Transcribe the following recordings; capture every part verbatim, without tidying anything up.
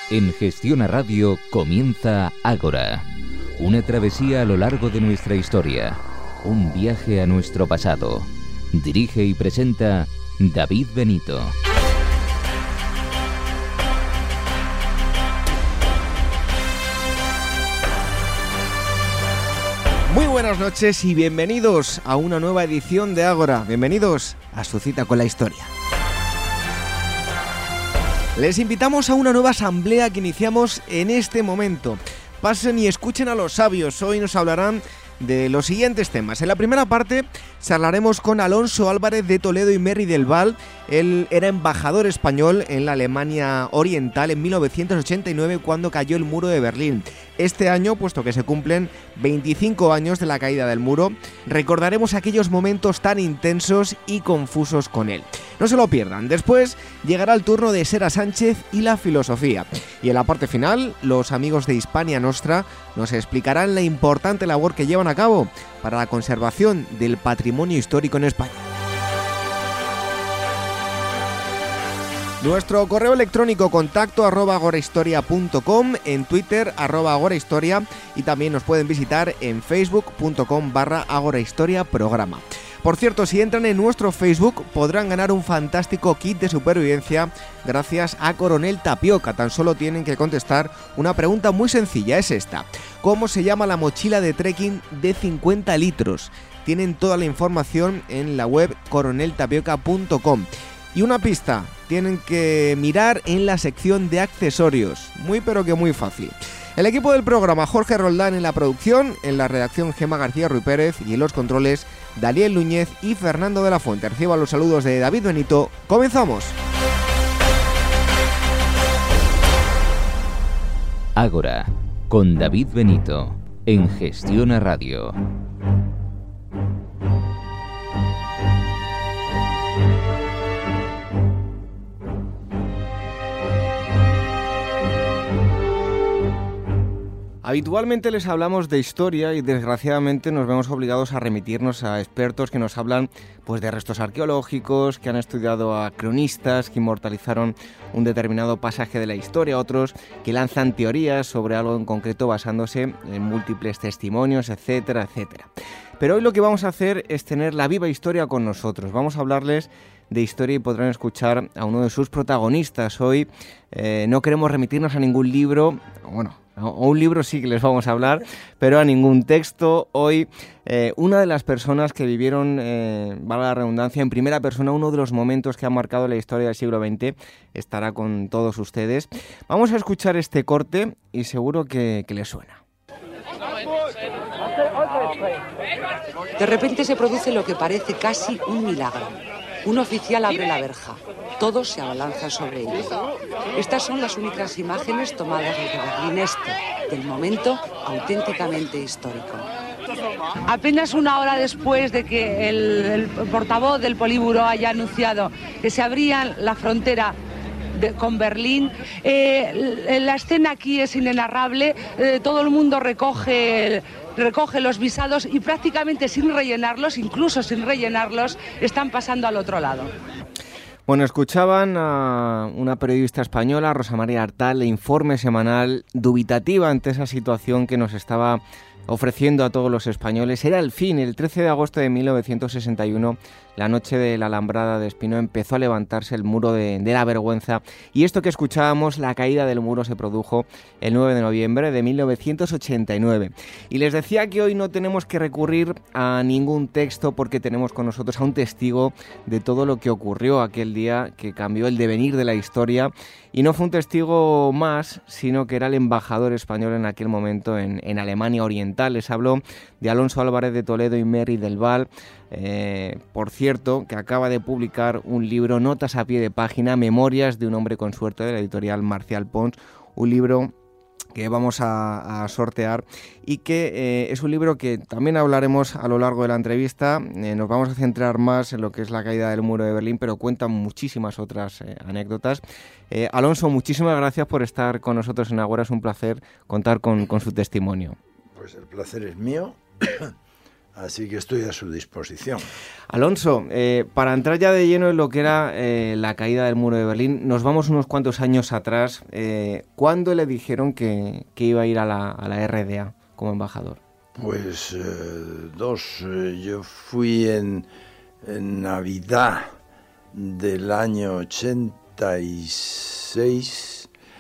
En Gestiona Radio comienza Ágora, una travesía a lo largo de nuestra historia, un viaje a nuestro pasado. Dirige y presenta David Benito. Muy buenas noches y bienvenidos a una nueva edición de Ágora. Bienvenidos a su cita con la historia. Les invitamos a una nueva asamblea que iniciamos en este momento. Pasen y escuchen a los sabios. Hoy nos hablarán de los siguientes temas. En la primera parte charlaremos con Alonso Álvarez de Toledo y Merry del Val. Él era embajador español en la Alemania Oriental en mil novecientos ochenta y nueve, cuando cayó el muro de Berlín. Este año, puesto que se cumplen veinticinco años de la caída del muro, recordaremos aquellos momentos tan intensos y confusos con él. No se lo pierdan. Después llegará el turno de Sera Sánchez y la filosofía. Y en la parte final, los amigos de Hispania Nostra nos explicarán la importante labor que llevan a cabo para la conservación del patrimonio histórico en España. Nuestro correo electrónico contacto arroba agorahistoria punto com, en Twitter arroba agorahistoria, y también nos pueden visitar en facebook.com barra agorahistoria programa. Por cierto, si entran en nuestro Facebook podrán ganar un fantástico kit de supervivencia gracias a Coronel Tapioca. Tan solo tienen que contestar una pregunta muy sencilla, es esta: ¿cómo se llama la mochila de trekking de cincuenta litros? Tienen toda la información en la web coronel tapioca punto com. Y una pista, tienen que mirar en la sección de accesorios, muy pero que muy fácil. El equipo del programa: Jorge Roldán en la producción, en la redacción Gemma García Ruiz Pérez y en los controles Daniel Núñez y Fernando de la Fuente. Reciban los saludos de David Benito. ¡Comenzamos! Ágora, con David Benito, en Gestiona Radio. Habitualmente les hablamos de historia y desgraciadamente nos vemos obligados a remitirnos a expertos que nos hablan pues de restos arqueológicos, que han estudiado a cronistas que inmortalizaron un determinado pasaje de la historia, otros que lanzan teorías sobre algo en concreto basándose en múltiples testimonios, etcétera, etcétera. Pero hoy lo que vamos a hacer es tener la viva historia con nosotros. Vamos a hablarles de historia y podrán escuchar a uno de sus protagonistas. Hoy eh, no queremos remitirnos a ningún libro, bueno, o un libro sí que les vamos a hablar, pero a ningún texto. Hoy eh, una de las personas que vivieron, eh, valga la redundancia, en primera persona uno de los momentos que han marcado la historia del siglo veinte, estará con todos ustedes. Vamos a escuchar este corte y seguro que, que les suena. De repente se produce lo que parece casi un milagro. Un oficial abre la verja. Todos se abalanzan sobre ella. Estas son las únicas imágenes tomadas desde Berlín Este, del momento auténticamente histórico. Apenas una hora después de que el, el portavoz del Politburó haya anunciado que se abría la frontera de, con Berlín, eh, la escena aquí es inenarrable. Eh, todo el mundo recoge... recoge los visados y prácticamente sin rellenarlos, incluso sin rellenarlos, están pasando al otro lado. Bueno, escuchaban a una periodista española, Rosa María Artal, de Informe Semanal, dubitativa ante esa situación que nos estaba ofreciendo a todos los españoles. Era el fin. El trece de agosto de mil novecientos sesenta y uno, la noche de la Alambrada de Espino, empezó a levantarse el muro de, de la vergüenza, y esto que escuchábamos, la caída del muro, se produjo el nueve de noviembre de mil novecientos ochenta y nueve. Y les decía que hoy no tenemos que recurrir a ningún texto porque tenemos con nosotros a un testigo de todo lo que ocurrió aquel día que cambió el devenir de la historia. Y no fue un testigo más, sino que era el embajador español en aquel momento en, en Alemania Oriental. Les habló de Alonso Álvarez de Toledo y Merry del Val. Eh, por cierto, que acaba de publicar un libro, Notas a pie de página, Memorias de un hombre con suerte, de la editorial Marcial Pons, un libro que vamos a, a sortear y que eh, es un libro que también hablaremos a lo largo de la entrevista. Eh, nos vamos a centrar más en lo que es la caída del muro de Berlín, pero cuentan muchísimas otras eh, anécdotas. Eh, Alonso, muchísimas gracias por estar con nosotros en Ágora. Es un placer contar con, con su testimonio. Pues el placer es mío. Así que estoy a su disposición. Alonso, eh, para entrar ya de lleno en lo que era eh, la caída del muro de Berlín, nos vamos unos cuantos años atrás. Eh, ¿Cuándo le dijeron que, que iba a ir a la, a la R D A como embajador? Pues eh, dos. Eh, yo fui en, en Navidad del año ochenta y seis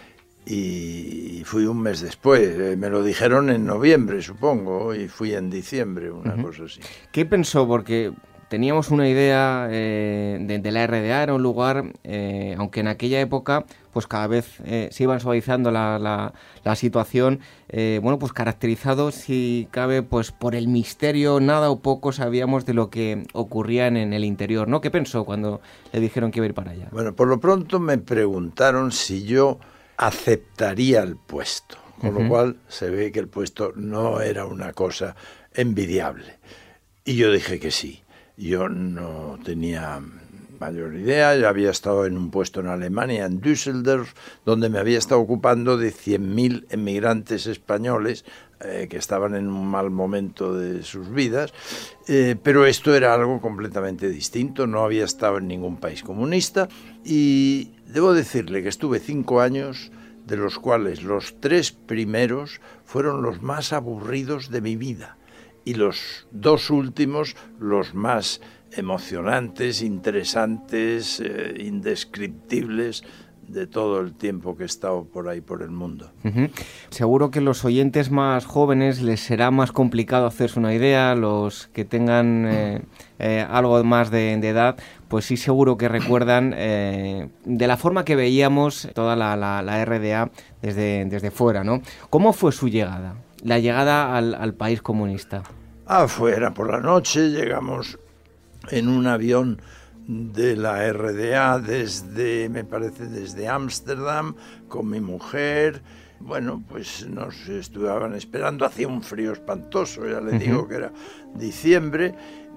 y fui un mes después. Eh, me lo dijeron en noviembre, supongo, y fui en diciembre, una uh-huh. cosa así. ¿Qué pensó? Porque teníamos una idea eh, de, de la R D A, era un lugar, eh, aunque en aquella época pues cada vez eh, se iba suavizando la, la, la situación, eh, bueno, pues caracterizado, si cabe, pues por el misterio, nada o poco sabíamos de lo que ocurría en, en el interior, ¿no? ¿Qué pensó cuando le dijeron que iba a ir para allá? Bueno, por lo pronto me preguntaron si yo aceptaría el puesto, con uh-huh. lo cual se ve que el puesto no era una cosa envidiable. Y yo dije que sí. Yo no tenía mayor idea, yo había estado en un puesto en Alemania, en Düsseldorf, donde me había estado ocupando de cien mil emigrantes españoles eh, que estaban en un mal momento de sus vidas, eh, pero esto era algo completamente distinto, no había estado en ningún país comunista y debo decirle que estuve cinco años, de los cuales los tres primeros fueron los más aburridos de mi vida. Y los dos últimos, los más emocionantes, interesantes, eh, indescriptibles de todo el tiempo que he estado por ahí, por el mundo. Uh-huh. Seguro que los oyentes más jóvenes les será más complicado hacerse una idea, los que tengan eh, eh, algo más de, de edad, pues sí seguro que recuerdan eh, de la forma que veíamos toda la, la, la R D A desde, desde fuera, ¿no? ¿Cómo fue su llegada? La llegada al, al país comunista. Afuera por la noche, llegamos en un avión de la R D A desde, me parece, desde Ámsterdam con mi mujer. Bueno, pues nos estuvieron esperando, hacía un frío espantoso, ya le uh-huh. digo que era diciembre.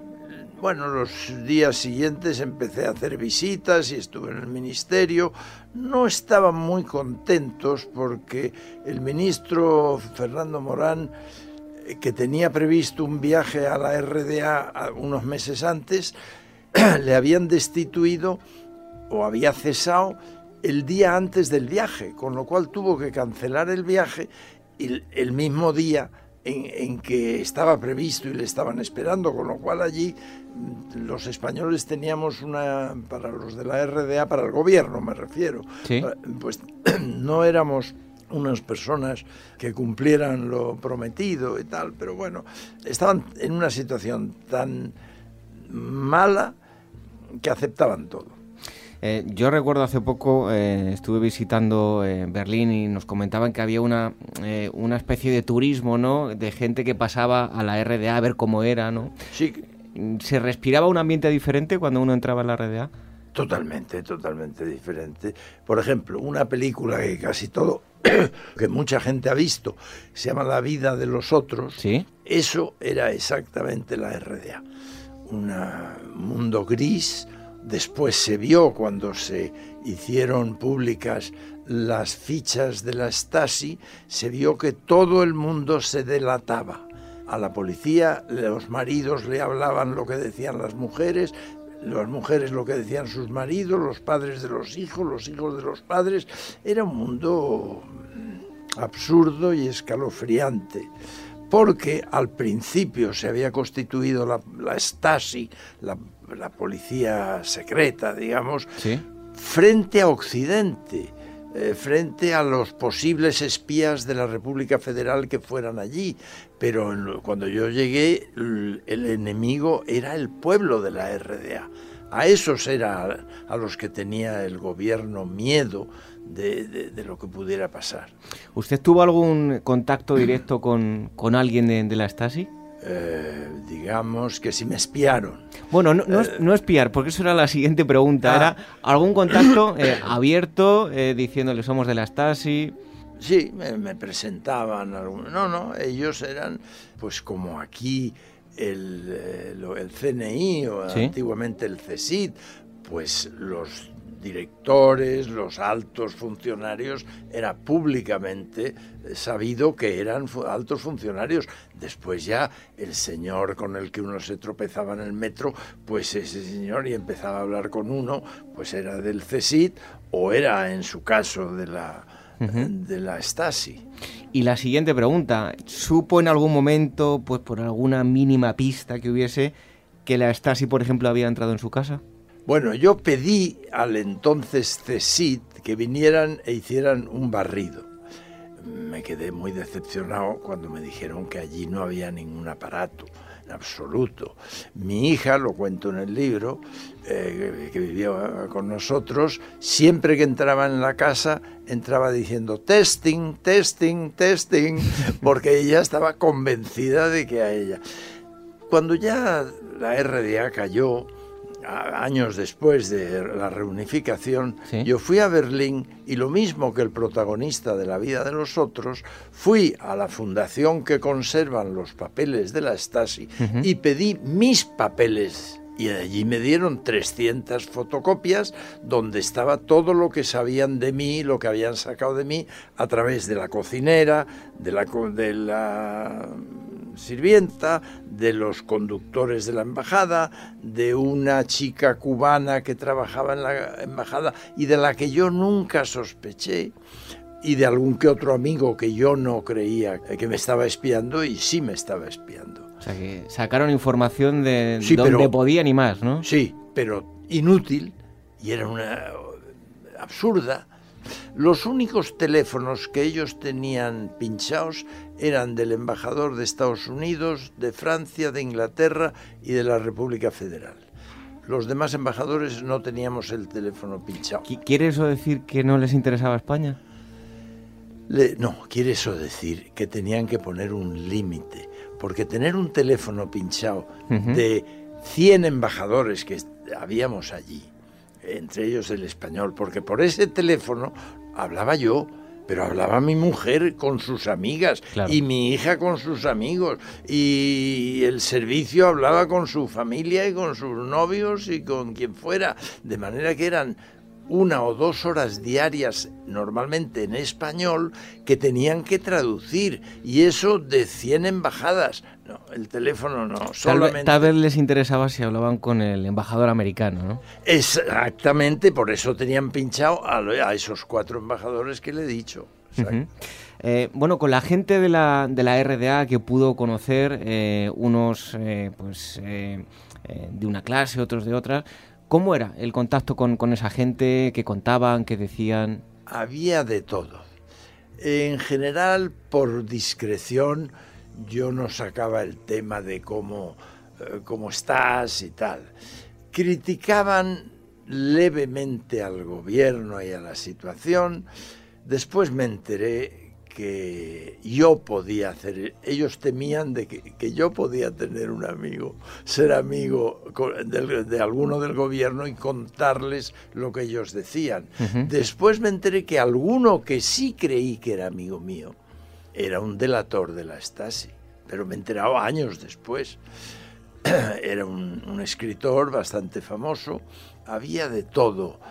Bueno, los días siguientes empecé a hacer visitas y estuve en el ministerio. No estaban muy contentos porque el ministro Fernando Morán, que tenía previsto un viaje a la R D A unos meses antes, le habían destituido o había cesado el día antes del viaje, con lo cual tuvo que cancelar el viaje y el mismo día en, en que estaba previsto y le estaban esperando, con lo cual allí los españoles teníamos una, para los de la R D A, para el gobierno me refiero, ¿sí? Pues no éramos unas personas que cumplieran lo prometido y tal, pero bueno, estaban en una situación tan mala que aceptaban todo. Eh, yo recuerdo hace poco, eh, estuve visitando eh, Berlín y nos comentaban que había una, eh, una especie de turismo, ¿no?, de gente que pasaba a la R D A a ver cómo era, ¿no? Sí. ¿Se respiraba un ambiente diferente cuando uno entraba en la R D A? Totalmente, totalmente diferente. Por ejemplo, una película que casi todo, que mucha gente ha visto, se llama La vida de los otros. ¿Sí? Eso era exactamente la R D A. Un mundo gris. Después se vio cuando se hicieron públicas las fichas de la Stasi, se vio que todo el mundo se delataba. A la policía, los maridos le hablaban lo que decían las mujeres, las mujeres lo que decían sus maridos, los padres de los hijos, los hijos de los padres. Era un mundo absurdo y escalofriante, porque al principio se había constituido la, la Stasi, la, la policía secreta, digamos, ¿sí?, frente a Occidente, eh, frente a los posibles espías de la República Federal que fueran allí. Pero cuando yo llegué, el, el enemigo era el pueblo de la R D A. A esos era a los que tenía el gobierno miedo de, de, de lo que pudiera pasar. ¿Usted tuvo algún contacto directo con, con alguien de, de la Stasi? Eh, digamos que si me espiaron. Bueno, no, no, eh, no espiar, porque eso era la siguiente pregunta. Ah, ¿era algún contacto eh, abierto eh, diciéndole somos de la Stasi? Sí, me, me presentaban. Algún, no, no, ellos eran pues como aquí el, el, el C N I o ¿sí?, antiguamente el C S I D, pues los directores, los altos funcionarios, era públicamente sabido que eran altos funcionarios. Después ya el señor con el que uno se tropezaba en el metro, pues ese señor y empezaba a hablar con uno, pues era del C S I D o era, en su caso, de la, uh-huh. de la Stasi. Y la siguiente pregunta, ¿supo en algún momento, pues por alguna mínima pista que hubiese, que la Stasi, por ejemplo, había entrado en su casa? Bueno, yo pedí al entonces C S I D que vinieran e hicieran un barrido. Me quedé muy decepcionado cuando me dijeron que allí no había ningún aparato, en absoluto. Mi hija, lo cuento en el libro, eh, que vivía con nosotros, siempre que entraba en la casa, entraba diciendo testing, testing, testing, porque ella estaba convencida de que a ella. Cuando ya la R D A cayó, años después de la reunificación, ¿sí? Yo fui a Berlín y lo mismo que el protagonista de La vida de los otros, fui a la fundación que conservan los papeles de la Stasi uh-huh. y pedí mis papeles. Y allí me dieron trescientas fotocopias donde estaba todo lo que sabían de mí, lo que habían sacado de mí a través de la cocinera, de la, de la sirvienta, de los conductores de la embajada, de una chica cubana que trabajaba en la embajada y de la que yo nunca sospeché, y de algún que otro amigo que yo no creía que me estaba espiando y sí me estaba espiando. O sea, que sacaron información de sí, donde pero, podían y más, ¿no? Sí, pero inútil, y era una absurda. Los únicos teléfonos que ellos tenían pinchados eran del embajador de Estados Unidos, de Francia, de Inglaterra y de la República Federal. Los demás embajadores no teníamos el teléfono pinchado. ¿Quiere eso decir que no les interesaba España? Le, no, quiere eso decir que tenían que poner un límite, porque tener un teléfono pinchado uh-huh. de cien embajadores que habíamos allí, entre ellos el español, porque por ese teléfono hablaba yo, pero hablaba mi mujer con sus amigas, claro. y mi hija con sus amigos, y el servicio hablaba con su familia y con sus novios y con quien fuera, de manera que eran una o dos horas diarias, normalmente en español, que tenían que traducir, y eso de cien embajadas. No, el teléfono no, solamente... Tal vez les interesaba si hablaban con el embajador americano, ¿no? Exactamente, por eso tenían pinchado a, a esos cuatro embajadores que le he dicho. Uh-huh. Eh, bueno, con la gente de la, de la R D A que pudo conocer, eh, unos eh, pues eh, eh, de una clase, otros de otra, ¿cómo era el contacto con, con esa gente? ¿Qué contaban? ¿Qué decían? Había de todo. En general, por discreción, yo no sacaba el tema de cómo, eh, cómo estás y tal. Criticaban levemente al gobierno y a la situación. Después me enteré que yo podía hacer, ellos temían de que, que yo podía tener un amigo, ser amigo de, de alguno del gobierno y contarles lo que ellos decían. Uh-huh. Después me enteré que alguno que sí creí que era amigo mío era un delator de la Stasi, pero me he enterado años después. Era un, un escritor bastante famoso, había de todo.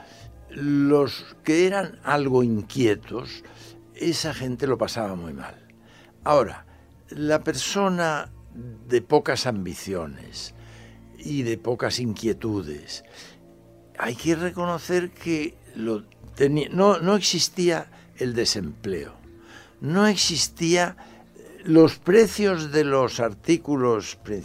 Los que eran algo inquietos, esa gente lo pasaba muy mal. Ahora, la persona de pocas ambiciones y de pocas inquietudes, hay que reconocer que lo tenía, no, no existía el desempleo, no existía los precios de los artículos de,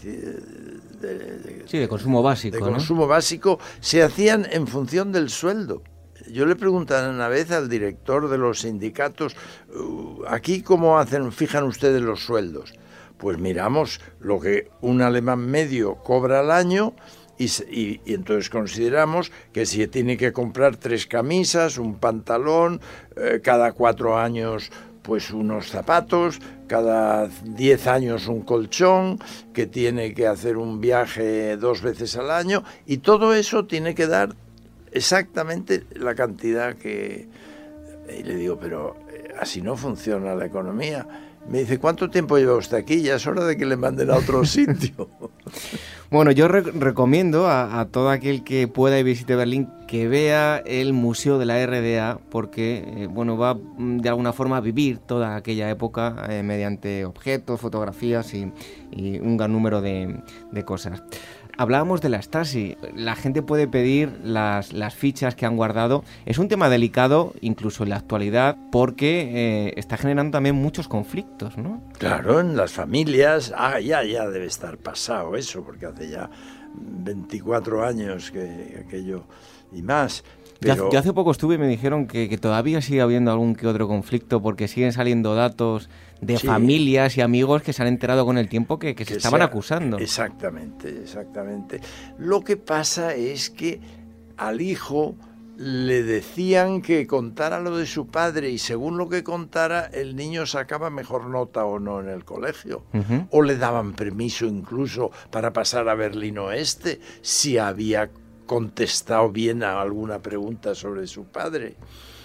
de, sí, de consumo básico, de ¿no? consumo básico se hacían en función del sueldo. Yo le pregunté una vez al director de los sindicatos, ¿aquí cómo hacen, fijan ustedes los sueldos? Pues miramos lo que un alemán medio cobra al año y, y, y entonces consideramos que si tiene que comprar tres camisas, un pantalón, eh, cada cuatro años pues unos zapatos, cada diez años un colchón, que tiene que hacer un viaje dos veces al año, y todo eso tiene que dar exactamente la cantidad que... Y le digo, pero así no funciona la economía. Me dice, ¿cuánto tiempo lleva usted aquí? Ya es hora de que le manden a otro sitio. Bueno, yo re- recomiendo a, a todo aquel que pueda y visite Berlín que vea el Museo de la R D A, porque eh, bueno, va de alguna forma a vivir toda aquella época eh, mediante objetos, fotografías y, y un gran número de, de cosas. Hablábamos de la Stasi. La gente puede pedir las, las fichas que han guardado. Es un tema delicado, incluso en la actualidad, porque eh, está generando también muchos conflictos, ¿no? Claro, en las familias. Ah, ya, ya debe estar pasado eso, porque hace ya veinticuatro años que aquello y más. Pero... Yo hace poco estuve y me dijeron que, que todavía sigue habiendo algún que otro conflicto, porque siguen saliendo datos de sí. familias y amigos que se han enterado con el tiempo que, que, que se estaban sea, acusando. Exactamente, exactamente. Lo que pasa es que al hijo le decían que contara lo de su padre y según lo que contara el niño sacaba mejor nota o no en el colegio. Uh-huh. O le daban permiso incluso para pasar a Berlín Oeste si había contestado bien a alguna pregunta sobre su padre.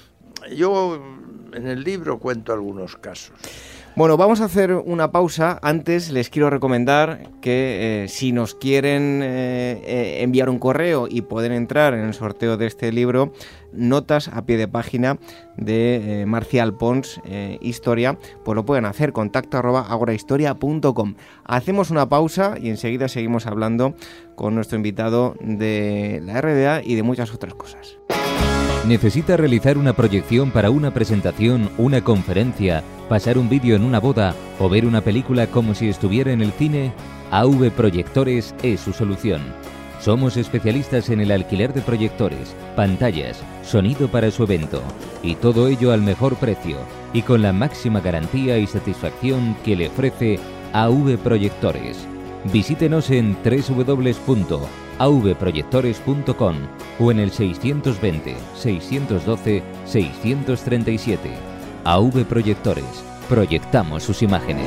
Yo en el libro cuento algunos casos. Bueno, vamos a hacer una pausa. Antes les quiero recomendar que eh, si nos quieren eh, eh, enviar un correo y pueden entrar en el sorteo de este libro, notas a pie de página de eh, Marcial Pons, eh, Historia, pues lo pueden hacer, contacto arroba agorahistoria punto com. Hacemos una pausa y enseguida seguimos hablando con nuestro invitado de la R D A y de muchas otras cosas. ¿Necesita realizar una proyección para una presentación, una conferencia, pasar un vídeo en una boda o ver una película como si estuviera en el cine? A V Proyectores es su solución. Somos especialistas en el alquiler de proyectores, pantallas, sonido para su evento y todo ello al mejor precio y con la máxima garantía y satisfacción que le ofrece A V Proyectores. Visítenos en doble u doble u doble u punto a v proyectores punto com o en el seiscientos veinte, seiscientos doce, seiscientos treinta y siete. A V Proyectores. Proyectamos sus imágenes.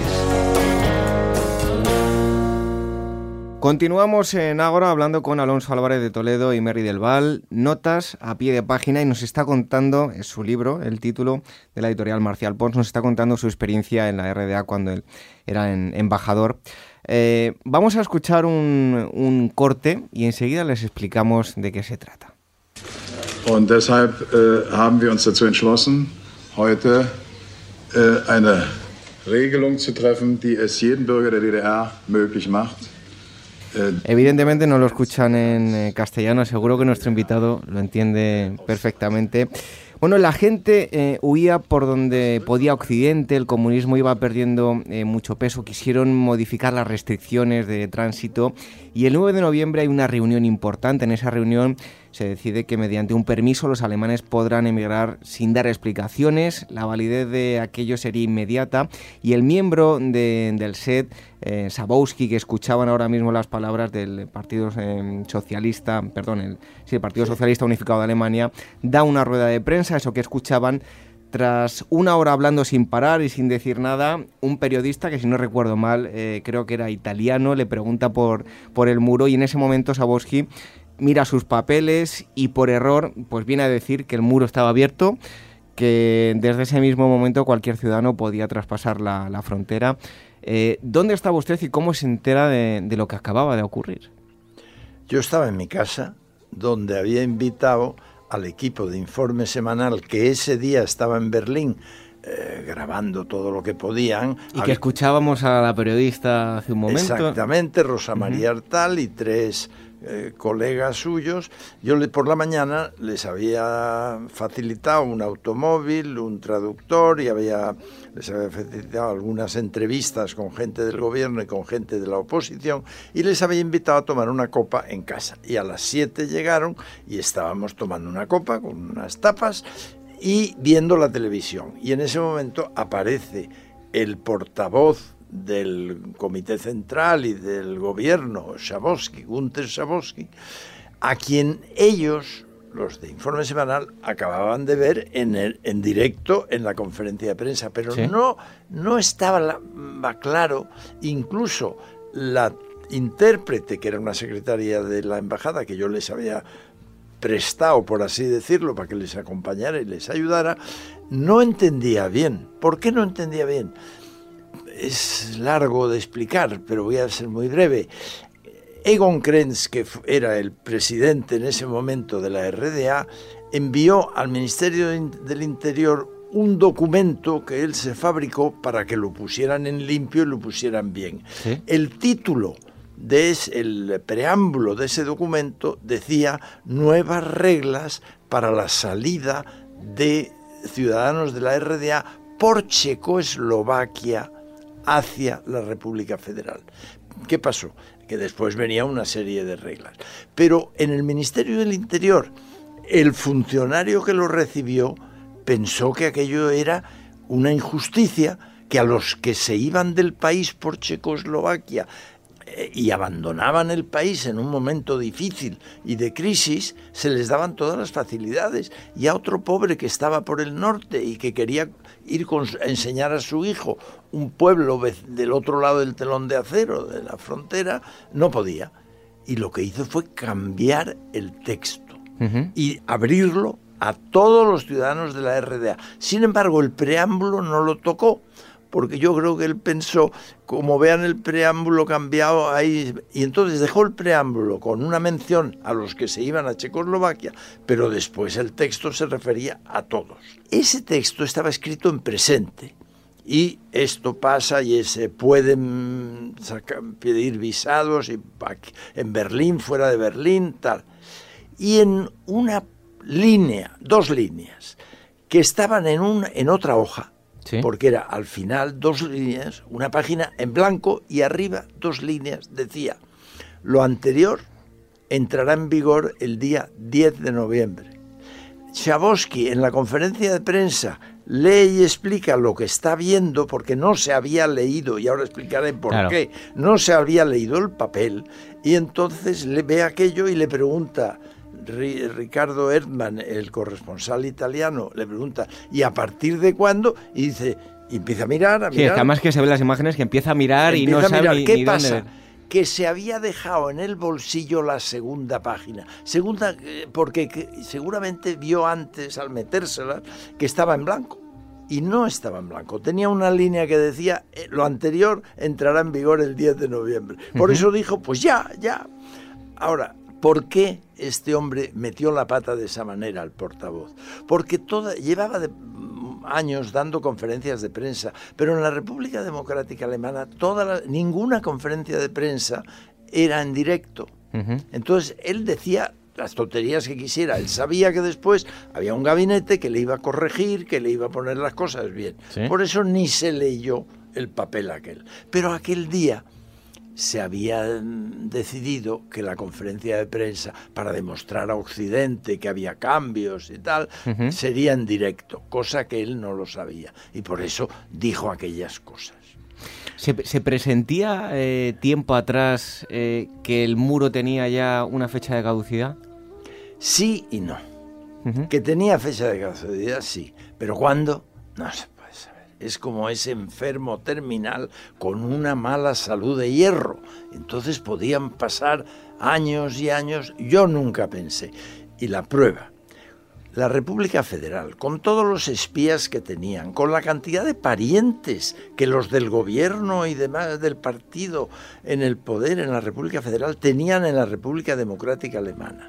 Continuamos en Ágora hablando con Alonso Álvarez de Toledo y Merry del Val, notas a pie de página, y nos está contando, es su libro, el título de la editorial Marcial Pons, nos está contando su experiencia en la R D A cuando él era en, embajador. Eh, vamos a escuchar un, un corte y enseguida les explicamos de qué se trata. Und deshalb äh, haben wir uns dazu entschlossen, heute äh, eine Regelung zu treffen, die es jedem Bürger der D D R möglich macht. Evidentemente no lo escuchan en castellano, seguro que nuestro invitado lo entiende perfectamente. Bueno, la gente eh, huía por donde podía Occidente, el comunismo iba perdiendo eh, mucho peso, quisieron modificar las restricciones de tránsito y el nueve de noviembre hay una reunión importante. En esa reunión se decide que mediante un permiso los alemanes podrán emigrar sin dar explicaciones, la validez de aquello sería inmediata y el miembro de, del S E D, eh, Schabowski, que escuchaban ahora mismo las palabras del Partido eh, Socialista, perdón, el, sí, el Partido Socialista Unificado de Alemania, da una rueda de prensa, eso que escuchaban. Tras una hora hablando sin parar y sin decir nada, un periodista, que si no recuerdo mal, eh, creo que era italiano, le pregunta por, por el muro y en ese momento Schabowski mira sus papeles y por error pues viene a decir que el muro estaba abierto, que desde ese mismo momento cualquier ciudadano podía traspasar la, la frontera. Eh, ¿Dónde estaba usted y cómo se entera de, de lo que acababa de ocurrir? Yo estaba en mi casa, donde había invitado al equipo de informe semanal que ese día estaba en Berlín eh, grabando todo lo que podían. Y que escuchábamos a la periodista hace un momento. Exactamente, Rosa María uh-huh. Artal y tres eh, colegas suyos. Yo le, por la mañana les había facilitado un automóvil, un traductor y había, les había facilitado algunas entrevistas con gente del gobierno y con gente de la oposición y les había invitado a tomar una copa en casa. Y a las siete llegaron y estábamos tomando una copa con unas tapas y viendo la televisión. Y en ese momento aparece el portavoz del Comité Central y del Gobierno, Schabowski, Günther Schabowski, a quien ellos, los de Informe Semanal, acababan de ver en, el, en directo en la conferencia de prensa, pero ¿sí? no, no estaba la, claro, incluso la intérprete, que era una secretaria de la embajada, que yo les había prestado, por así decirlo, para que les acompañara y les ayudara, no entendía bien. ¿Por qué no entendía bien? es largo de explicar, pero voy a ser muy breve. Egon Krenz, que era el presidente en ese momento de la R D A, envió al Ministerio del Interior un documento que él se fabricó para que lo pusieran en limpio y lo pusieran bien. ¿Sí? El título de ese, el preámbulo de ese documento decía nuevas reglas para la salida de ciudadanos de la R D A por Checoslovaquia hacia la República Federal. ¿Qué pasó? Que después venía una serie de reglas. Pero en el Ministerio del Interior, el funcionario que lo recibió pensó que aquello era una injusticia, que a los que se iban del país por Checoslovaquia eh, y abandonaban el país en un momento difícil y de crisis, se les daban todas las facilidades. Y a otro pobre que estaba por el norte y que quería ir con, a enseñar a su hijo un pueblo del otro lado del telón de acero, de la frontera, no podía. Y lo que hizo fue cambiar el texto uh-huh. y abrirlo a todos los ciudadanos de la R D A. Sin embargo, el preámbulo no lo tocó, porque yo creo que él pensó, como vean el preámbulo cambiado ahí, y entonces dejó el preámbulo con una mención a los que se iban a Checoslovaquia, pero después el texto se refería a todos. Ese texto estaba escrito en presente, y esto pasa y se pueden sacar, pedir visados y en Berlín, fuera de Berlín, tal. Y en una línea, dos líneas, que estaban en, un, en otra hoja, ¿sí? Porque era al final dos líneas, una página en blanco y arriba dos líneas, decía, lo anterior entrará en vigor el día diez de noviembre. Schabowski en la conferencia de prensa lee y explica lo que está viendo porque no se había leído, y ahora explicaré por claro. qué, no se había leído el papel, y entonces le ve aquello y le pregunta, Ricardo Erdmann, el corresponsal italiano, le pregunta, ¿y a partir de cuándo? Y dice, y empieza a mirar, a mirar. Sí, además que se ven las imágenes que empieza a mirar y no sabe ni, ¿qué ni pasa? Dónde... Que se había dejado en el bolsillo la segunda página. Segunda, porque que, seguramente vio antes, al metérsela, que estaba en blanco. Y no estaba en blanco. Tenía una línea que decía, eh, lo anterior entrará en vigor el diez de noviembre. Por uh-huh. eso dijo, pues ya, ya. Ahora, ¿por qué este hombre metió la pata de esa manera al portavoz? Porque toda, llevaba de, años dando conferencias de prensa, pero en la República Democrática Alemana toda la, ninguna conferencia de prensa era en directo. Uh-huh. Entonces él decía las tonterías que quisiera. Él sabía que después había un gabinete que le iba a corregir, que le iba a poner las cosas bien. ¿Sí? Por eso ni se leyó el papel aquel. Pero aquel día se había decidido que la conferencia de prensa, para demostrar a Occidente que había cambios y tal, uh-huh. sería en directo, cosa que él no lo sabía, y por eso dijo aquellas cosas. ¿Se, se presentía eh, tiempo atrás eh, que el muro tenía ya una fecha de caducidad? Sí y no. Uh-huh. Que tenía fecha de caducidad, sí, pero ¿cuándo? No sé. Es como ese enfermo terminal con una mala salud de hierro. Entonces podían pasar años y años. Yo nunca pensé. Y la prueba, la República Federal, con todos los espías que tenían, con la cantidad de parientes que los del gobierno y demás del partido en el poder en la República Federal tenían en la República Democrática Alemana,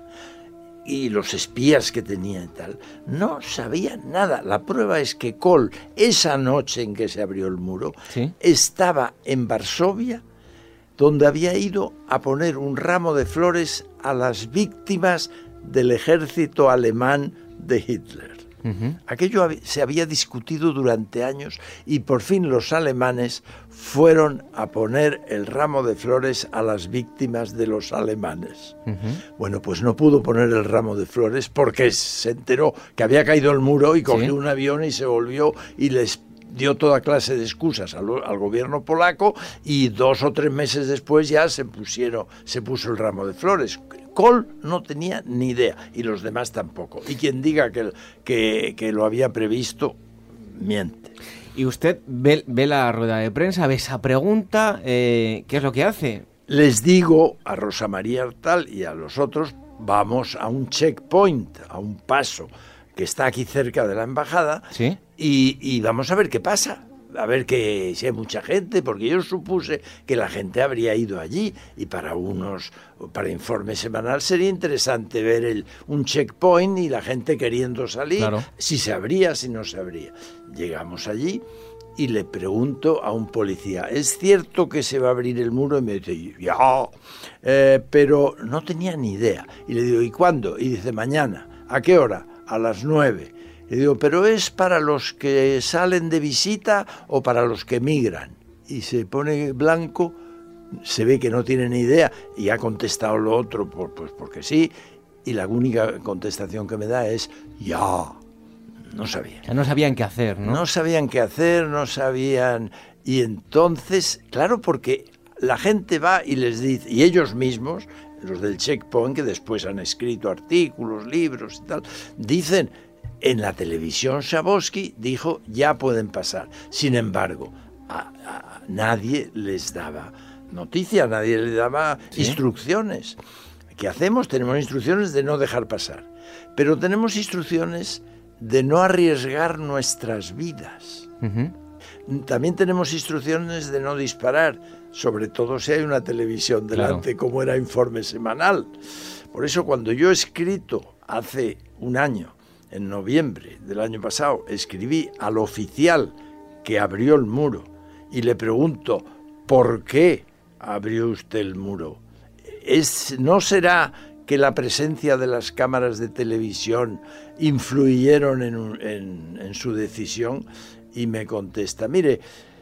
y los espías que tenía y tal, no sabían nada. La prueba es que Kohl, esa noche en que se abrió el muro, ¿sí? estaba en Varsovia, donde había ido a poner un ramo de flores a las víctimas del ejército alemán de Hitler. Uh-huh. Aquello se había discutido durante años y por fin los alemanes fueron a poner el ramo de flores a las víctimas de los alemanes. Uh-huh. Bueno, pues no pudo poner el ramo de flores porque se enteró que había caído el muro y cogió ¿Sí? un avión y se volvió y les dio toda clase de excusas al, al gobierno polaco, y dos o tres meses después ya se pusieron, se puso el ramo de flores. Kohl no tenía ni idea, y los demás tampoco. Y quien diga que, que, que lo había previsto, miente. Y usted ve, ve la rueda de prensa, ve esa pregunta, eh, ¿qué es lo que hace? Les digo a Rosa María Artal y a los otros, vamos a un checkpoint, a un paso que está aquí cerca de la embajada, ¿sí? y, y vamos a ver qué pasa. a ver que si hay mucha gente, porque yo supuse que la gente habría ido allí, y para unos, para Informe Semanal sería interesante ver el, un checkpoint y la gente queriendo salir, claro. Si se abría, si no se abría. Llegamos allí y le pregunto a un policía, ¿es cierto que se va a abrir el muro? Y me dice, ya, eh, pero no tenía ni idea. Y le digo, ¿y cuándo? Y dice, mañana. ¿A qué hora? A las nueve. Le digo, ¿pero es para los que salen de visita o para los que migran? Y se pone blanco, se ve que no tiene ni idea, y ha contestado lo otro, por, pues porque sí, y la única contestación que me da es, ya, no sabía. Ya no sabían qué hacer, ¿no? No sabían qué hacer, no sabían... Y entonces, claro, porque la gente va y les dice, y ellos mismos, los del checkpoint, que después han escrito artículos, libros y tal, dicen... En la televisión Schabowski dijo, ya pueden pasar. Sin embargo, a, a nadie les daba noticia, nadie les daba ¿Sí? instrucciones. ¿Qué hacemos? Tenemos instrucciones de no dejar pasar. Pero tenemos instrucciones de no arriesgar nuestras vidas. Uh-huh. También tenemos instrucciones de no disparar, sobre todo si hay una televisión delante, claro. Como era Informe Semanal. Por eso cuando yo he escrito hace un año, en noviembre del año pasado, escribí al oficial que abrió el muro y le pregunto, ¿por qué abrió usted el muro? ¿Es, ¿No será que la presencia de las cámaras de televisión influyeron en, en, en su decisión? Y me contesta, mire,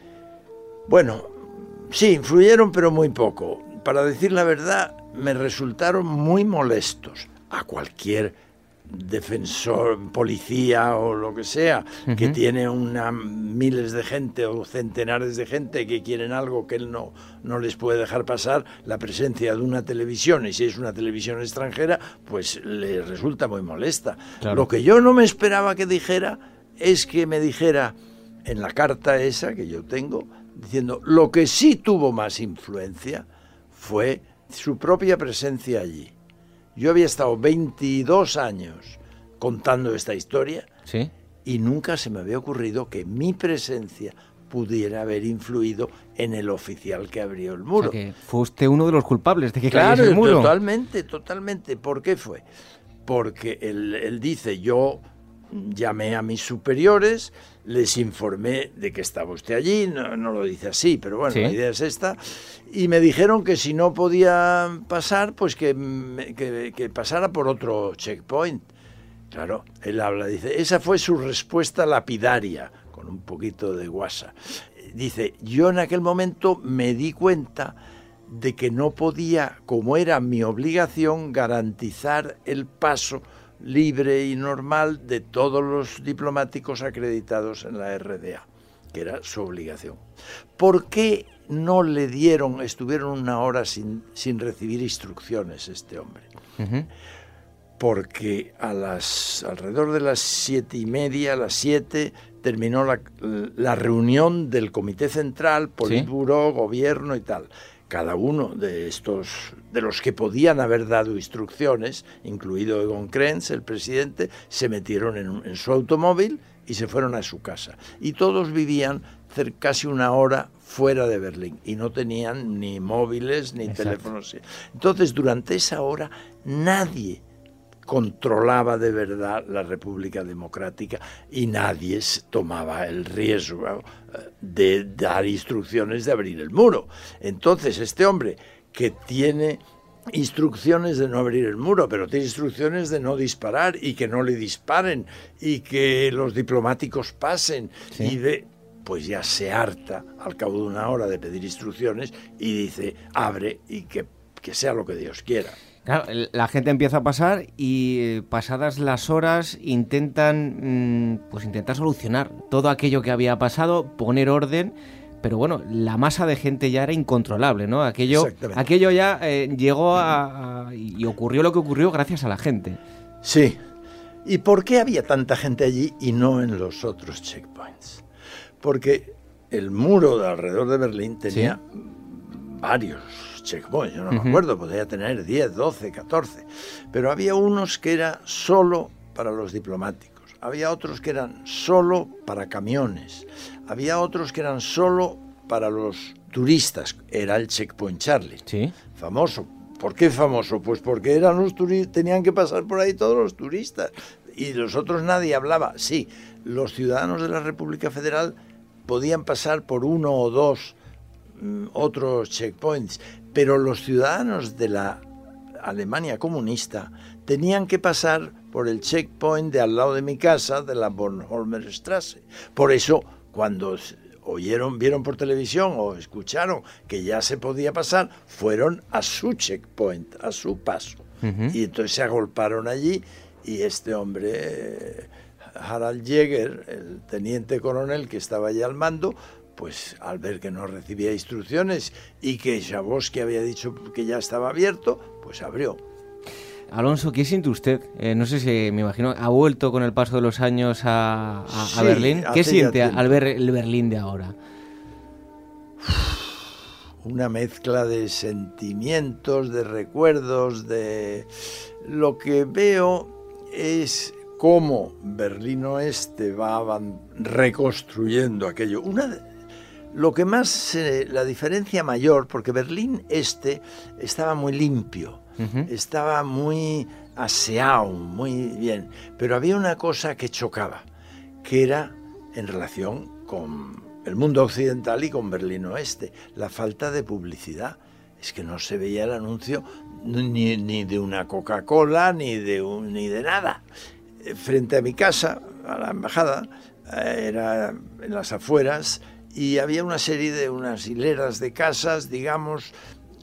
bueno, sí, influyeron, pero muy poco. Para decir la verdad, me resultaron muy molestos a cualquier defensor, policía o lo que sea, uh-huh. que tiene una, miles de gente o centenares de gente que quieren algo que él no, no les puede dejar pasar, la presencia de una televisión, y si es una televisión extranjera, pues le resulta muy molesta. Claro. Lo que yo no me esperaba que dijera es que me dijera en la carta esa que yo tengo, diciendo, lo que sí tuvo más influencia fue su propia presencia allí. Yo había estado veintidós años contando esta historia, ¿sí? Y nunca se me había ocurrido que mi presencia pudiera haber influido en el oficial que abrió el muro. O sea, que fue usted uno de los culpables de que claro, cayese el muro. Totalmente, totalmente. ¿Por qué fue? Porque él, él dice, yo llamé a mis superiores, les informé de que estaba usted allí, no, no lo dice así, pero bueno, ¿sí? La idea es esta, y me dijeron que si no podía pasar, pues que, que, que pasara por otro checkpoint. Claro, él habla, dice, esa fue su respuesta lapidaria, con un poquito de guasa. Dice, yo en aquel momento me di cuenta de que no podía, como era mi obligación, garantizar el paso libre y normal de todos los diplomáticos acreditados en la R D A, que era su obligación. ¿Por qué no le dieron, estuvieron una hora sin, sin recibir instrucciones este hombre? Uh-huh. Porque a las, alrededor de las siete y media, a las siete, terminó la, la reunión del Comité Central, Politburó, ¿sí? Gobierno y tal. Cada uno de estos, de los que podían haber dado instrucciones, incluido Egon Krenz, el presidente, se metieron en, en su automóvil y se fueron a su casa. Y todos vivían cerca, casi una hora fuera de Berlín y no tenían ni móviles ni Exacto. teléfonos. Entonces, durante esa hora, nadie controlaba de verdad la República Democrática y nadie tomaba el riesgo de dar instrucciones de abrir el muro. Entonces este hombre que tiene instrucciones de no abrir el muro, pero tiene instrucciones de no disparar y que no le disparen y que los diplomáticos pasen, ¿sí? Y de, pues ya se harta al cabo de una hora de pedir instrucciones y dice, abre y que, que sea lo que Dios quiera. Claro, la gente empieza a pasar y pasadas las horas intentan, pues intentar solucionar todo aquello que había pasado, poner orden, pero bueno, la masa de gente ya era incontrolable, ¿no? Aquello, aquello ya eh, llegó a, a y ocurrió lo que ocurrió gracias a la gente. Sí. ¿Y por qué había tanta gente allí y no en los otros checkpoints? Porque el muro de alrededor de Berlín tenía ¿sí? varios checkpoints, yo no uh-huh. me acuerdo, podría tener diez, doce, catorce, pero había unos que era solo para los diplomáticos, había otros que eran solo para camiones, había otros que eran solo para los turistas. Era el Checkpoint Charlie, ¿Sí? famoso. ¿Por qué famoso? Pues porque eran los turi- tenían que pasar por ahí todos los turistas y los otros nadie hablaba. Sí, los ciudadanos de la República Federal podían pasar por uno o dos mm, otros checkpoints, pero los ciudadanos de la Alemania comunista tenían que pasar por el checkpoint de al lado de mi casa, de la Bornholmer Straße. Por eso, cuando oyeron, vieron por televisión o escucharon que ya se podía pasar, fueron a su checkpoint, a su paso. Uh-huh. Y entonces se agolparon allí y este hombre, Harald Jäger, el teniente coronel que estaba allí al mando, pues al ver que no recibía instrucciones y que Schabowski había dicho que ya estaba abierto, pues abrió. Alonso, ¿qué siente usted? Eh, no sé si, me imagino, ha vuelto con el paso de los años a, a, sí, a Berlín. ¿Qué siente tiempo. al ver el Berlín de ahora? Una mezcla de sentimientos, de recuerdos, de... Lo que veo es cómo Berlín Oeste va reconstruyendo aquello. Una, lo que más, eh, la diferencia mayor, porque Berlín Este estaba muy limpio, uh-huh. estaba muy aseado, muy bien, pero había una cosa que chocaba, que era en relación con el mundo occidental y con Berlín Oeste, la falta de publicidad. Es que no se veía el anuncio ni, ni de una Coca-Cola, ni de, un, ni de nada. Frente a mi casa, a la embajada, era en las afueras, y había una serie de unas hileras de casas, digamos,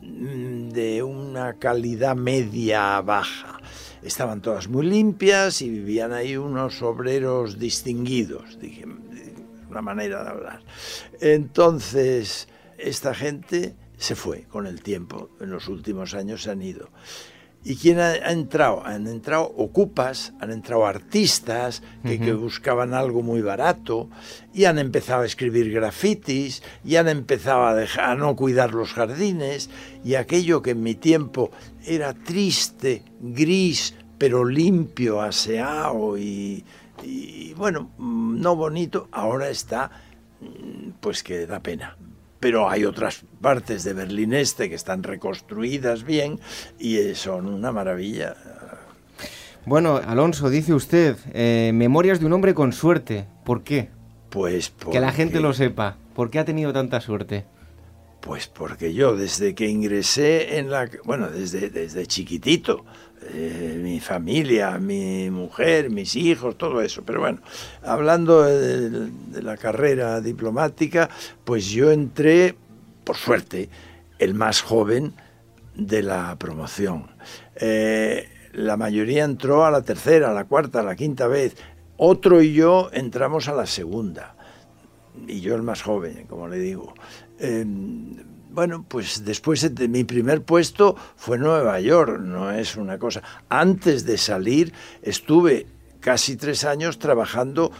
de una calidad media-baja. Estaban todas muy limpias y vivían ahí unos obreros distinguidos, dije, una manera de hablar. Entonces, esta gente se fue con el tiempo, en los últimos años se han ido. ¿Y quién ha, ha entrado? Han entrado ocupas, han entrado artistas que, uh-huh. que buscaban algo muy barato y han empezado a escribir grafitis y han empezado a, dejar, a no cuidar los jardines, y aquello que en mi tiempo era triste, gris, pero limpio, aseado y, y bueno, no bonito, ahora está pues que da pena. Pero hay otras partes de Berlín Este que están reconstruidas bien y son una maravilla. Bueno, Alonso, dice usted, eh, memorias de un hombre con suerte. ¿Por qué? Pues porque... Que la gente lo sepa. ¿Por qué ha tenido tanta suerte? Pues porque yo desde que ingresé en la... Bueno, desde, desde chiquitito, eh, mi familia, mi mujer, mis hijos, todo eso. Pero bueno, hablando de, de la carrera diplomática, pues yo entré, por suerte, el más joven de la promoción. Eh, la mayoría entró a la tercera, a la cuarta, a la quinta vez. Otro y yo entramos a la segunda. Y yo el más joven, como le digo. Eh, bueno, pues después de mi primer puesto fue Nueva York, no es una cosa. Antes de salir estuve casi tres años trabajando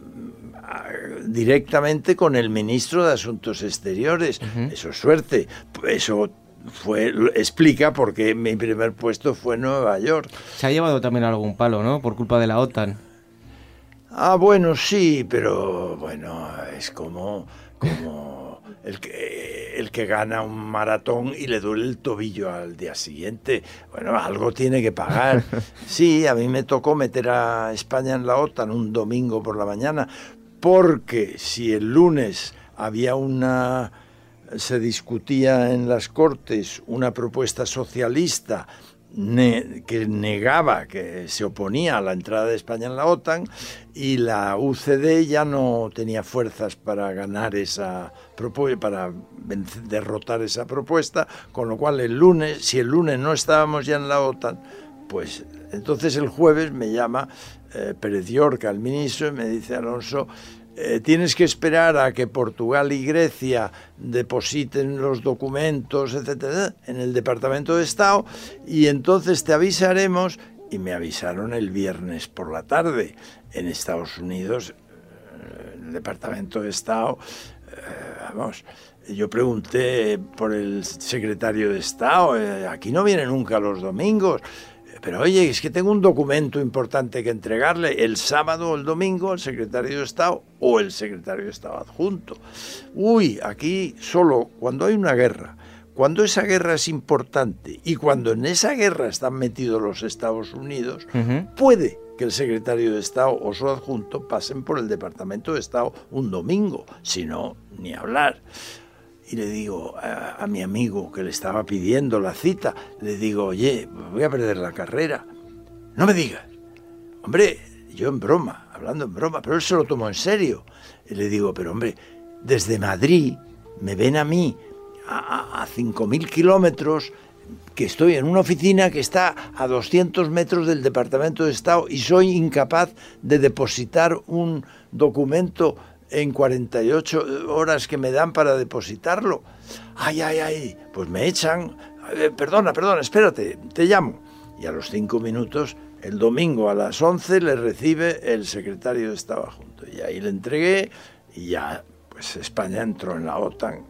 directamente con el ministro de Asuntos Exteriores. Uh-huh. Eso es suerte. Eso fue, explica por qué mi primer puesto fue Nueva York. Se ha llevado también algún palo, ¿no? Por culpa de la OTAN. Ah, bueno, sí, pero bueno, es como, como el que, el que gana un maratón y le duele el tobillo al día siguiente. Bueno, algo tiene que pagar. Sí, a mí me tocó meter a España en la OTAN un domingo por la mañana, porque si el lunes había una... se discutía en las Cortes una propuesta socialista Ne, que negaba, que se oponía a la entrada de España en la OTAN, y la U C D ya no tenía fuerzas para ganar esa propuesta, para vencer, derrotar esa propuesta, con lo cual el lunes, si el lunes no estábamos ya en la OTAN, pues entonces el jueves me llama eh, Pérez Llorca, el ministro, y me dice: Alonso, Eh, tienes que esperar a que Portugal y Grecia depositen los documentos, etcétera, en el Departamento de Estado, y entonces te avisaremos. Y me avisaron el viernes por la tarde. En Estados Unidos, eh, el Departamento de Estado, eh, vamos, yo pregunté por el secretario de Estado, eh, aquí no viene nunca los domingos. pero oye, es que tengo un documento importante que entregarle el sábado o el domingo al secretario de Estado o el secretario de Estado adjunto. Uy, aquí solo cuando hay una guerra, cuando esa guerra es importante y cuando en esa guerra están metidos los Estados Unidos, uh-huh. puede que el secretario de Estado o su adjunto pasen por el Departamento de Estado un domingo, si no, ni hablar. Y le digo a, a mi amigo que le estaba pidiendo la cita, le digo, oye, voy a perder la carrera. No me digas. Hombre, yo en broma, hablando en broma, pero él se lo tomó en serio. Y le digo, pero hombre, desde Madrid me ven a mí a, a cinco mil kilómetros, que estoy en una oficina que está a doscientos metros del Departamento de Estado y soy incapaz de depositar un documento en cuarenta y ocho horas que me dan para depositarlo. Ay, ay, ay, pues me echan. Eh, perdona, perdona, espérate, te llamo. Y a los cinco minutos, el domingo a las once, le recibe el secretario de Estado adjunto. Y ahí le entregué y ya, pues España entró en la OTAN.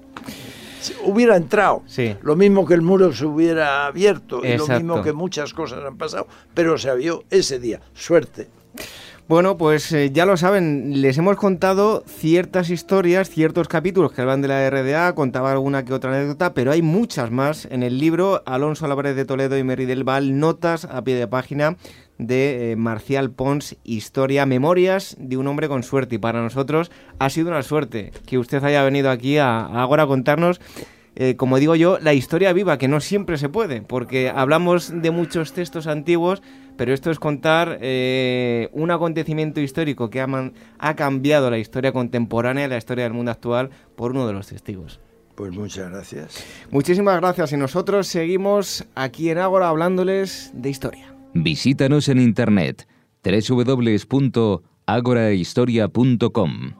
Si hubiera entrado, sí. Lo mismo que el muro se hubiera abierto. Exacto. Y lo mismo que muchas cosas han pasado, pero se abrió ese día. Suerte. Bueno, pues eh, ya lo saben, les hemos contado ciertas historias, ciertos capítulos que hablan de la R D A, contaba alguna que otra anécdota, pero hay muchas más en el libro. Alonso Álvarez de Toledo y Merri del Val, notas a pie de página de eh, Marcial Pons, historia, memorias de un hombre con suerte. Y para nosotros ha sido una suerte que usted haya venido aquí a, a ahora a contarnos, eh, como digo yo, la historia viva, que no siempre se puede, porque hablamos de muchos textos antiguos, pero esto es contar eh, un acontecimiento histórico que ha, man, ha cambiado la historia contemporánea, la historia del mundo actual, por uno de los testigos. Pues muchas gracias. Muchísimas gracias y nosotros seguimos aquí en Ágora hablándoles de historia. Visítanos en internet doble u doble u doble u punto agorahistoria punto com.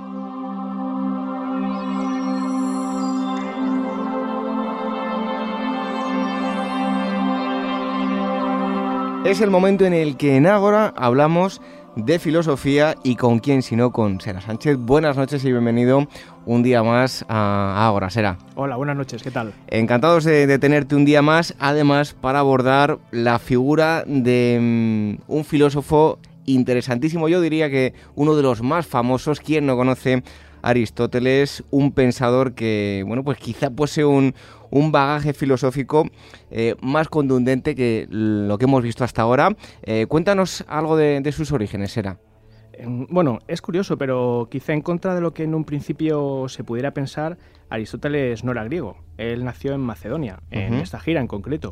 Es el momento en el que en Ágora hablamos de filosofía y con quién sino con Sera Sánchez. Buenas noches y bienvenido un día más a Ágora, Sera. Hola, buenas noches, ¿qué tal? Encantados de, de tenerte un día más, además para abordar la figura de um, un filósofo interesantísimo, yo diría que uno de los más famosos. ¿Quién no conoce a Aristóteles? Un pensador que, bueno, pues quizá posee un, un bagaje filosófico eh, más contundente que lo que hemos visto hasta ahora. Eh, cuéntanos algo de, de sus orígenes, Sera. Bueno, es curioso, pero quizá en contra de lo que en un principio se pudiera pensar, Aristóteles no era griego. Él nació en Macedonia, uh-huh. en Estagira en concreto.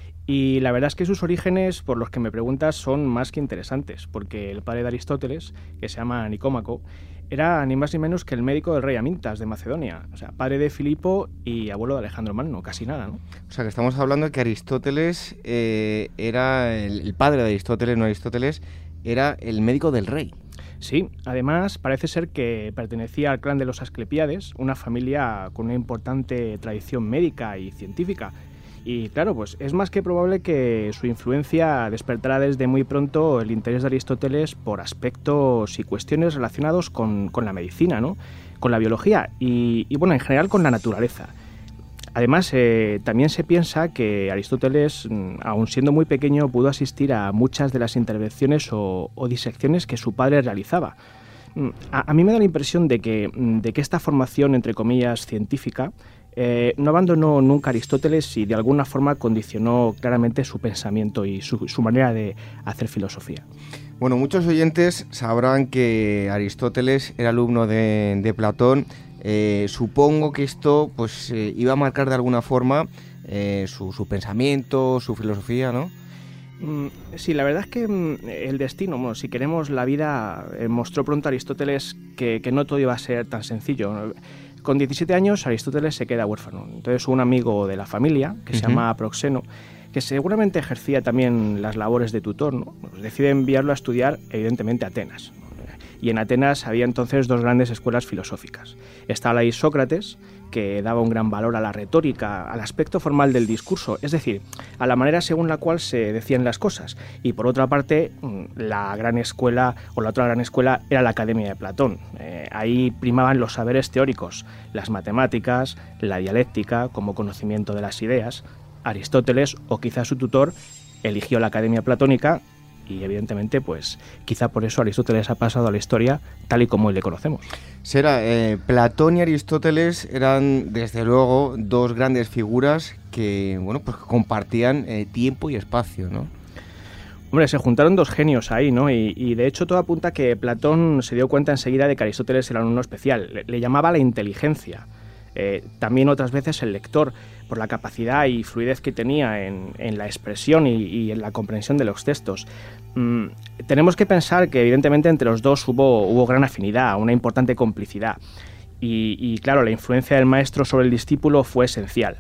Y la verdad es que sus orígenes, por los que me preguntas, son más que interesantes, porque el padre de Aristóteles, que se llama Nicómaco, era ni más ni menos que el médico del rey Amintas de Macedonia, o sea, padre de Filipo y abuelo de Alejandro Magno, casi nada, ¿no? O sea, que estamos hablando de que Aristóteles eh, era, el, el padre de Aristóteles, no Aristóteles, era el médico del rey. Sí, además parece ser que pertenecía al clan de los Asclepiades, una familia con una importante tradición médica y científica. Y claro, pues es más que probable que su influencia despertará desde muy pronto el interés de Aristóteles por aspectos y cuestiones relacionados con, con la medicina, ¿no? Con la biología y, y, bueno, en general con la naturaleza. Además, eh, también se piensa que Aristóteles, aun siendo muy pequeño, pudo asistir a muchas de las intervenciones o, o disecciones que su padre realizaba. A, a mí me da la impresión de que, de que esta formación, entre comillas, científica, Eh, no abandonó nunca a Aristóteles y de alguna forma condicionó claramente su pensamiento y su, su manera de hacer filosofía. Bueno, muchos oyentes sabrán que Aristóteles era alumno de, de Platón. Eh, supongo que esto pues eh, iba a marcar de alguna forma eh, su, su pensamiento, su filosofía, ¿no? Sí, la verdad es que el destino, bueno, si queremos la vida, eh, mostró pronto a Aristóteles que, que no todo iba a ser tan sencillo. Con diecisiete años Aristóteles se queda huérfano. Entonces un amigo de la familia, que uh-huh. se llama Proxeno, que seguramente ejercía también las labores de tutor, ¿no? Pues decide enviarlo a estudiar, evidentemente, a Atenas. Y en Atenas había entonces dos grandes escuelas filosóficas. Estaba ahí Sócrates, que daba un gran valor a la retórica, al aspecto formal del discurso, es decir, a la manera según la cual se decían las cosas. Y por otra parte, la gran escuela, o la otra gran escuela, era la Academia de Platón. Eh, ahí primaban los saberes teóricos, las matemáticas, la dialéctica como conocimiento de las ideas. Aristóteles, o quizás su tutor, eligió la Academia Platónica y evidentemente pues quizá por eso Aristóteles ha pasado a la historia tal y como hoy le conocemos. Será, eh, Platón y Aristóteles eran desde luego dos grandes figuras que, bueno, pues compartían eh, tiempo y espacio, ¿no? Hombre, se juntaron dos genios ahí, ¿no? Y, y de hecho todo apunta a que Platón se dio cuenta enseguida de que Aristóteles era uno especial. Le, le llamaba la inteligencia. Eh, también otras veces el lector, por la capacidad y fluidez que tenía en, en la expresión y, y en la comprensión de los textos. Mm, tenemos que pensar que evidentemente entre los dos hubo, hubo gran afinidad, una importante complicidad. Y, y claro, la influencia del maestro sobre el discípulo fue esencial.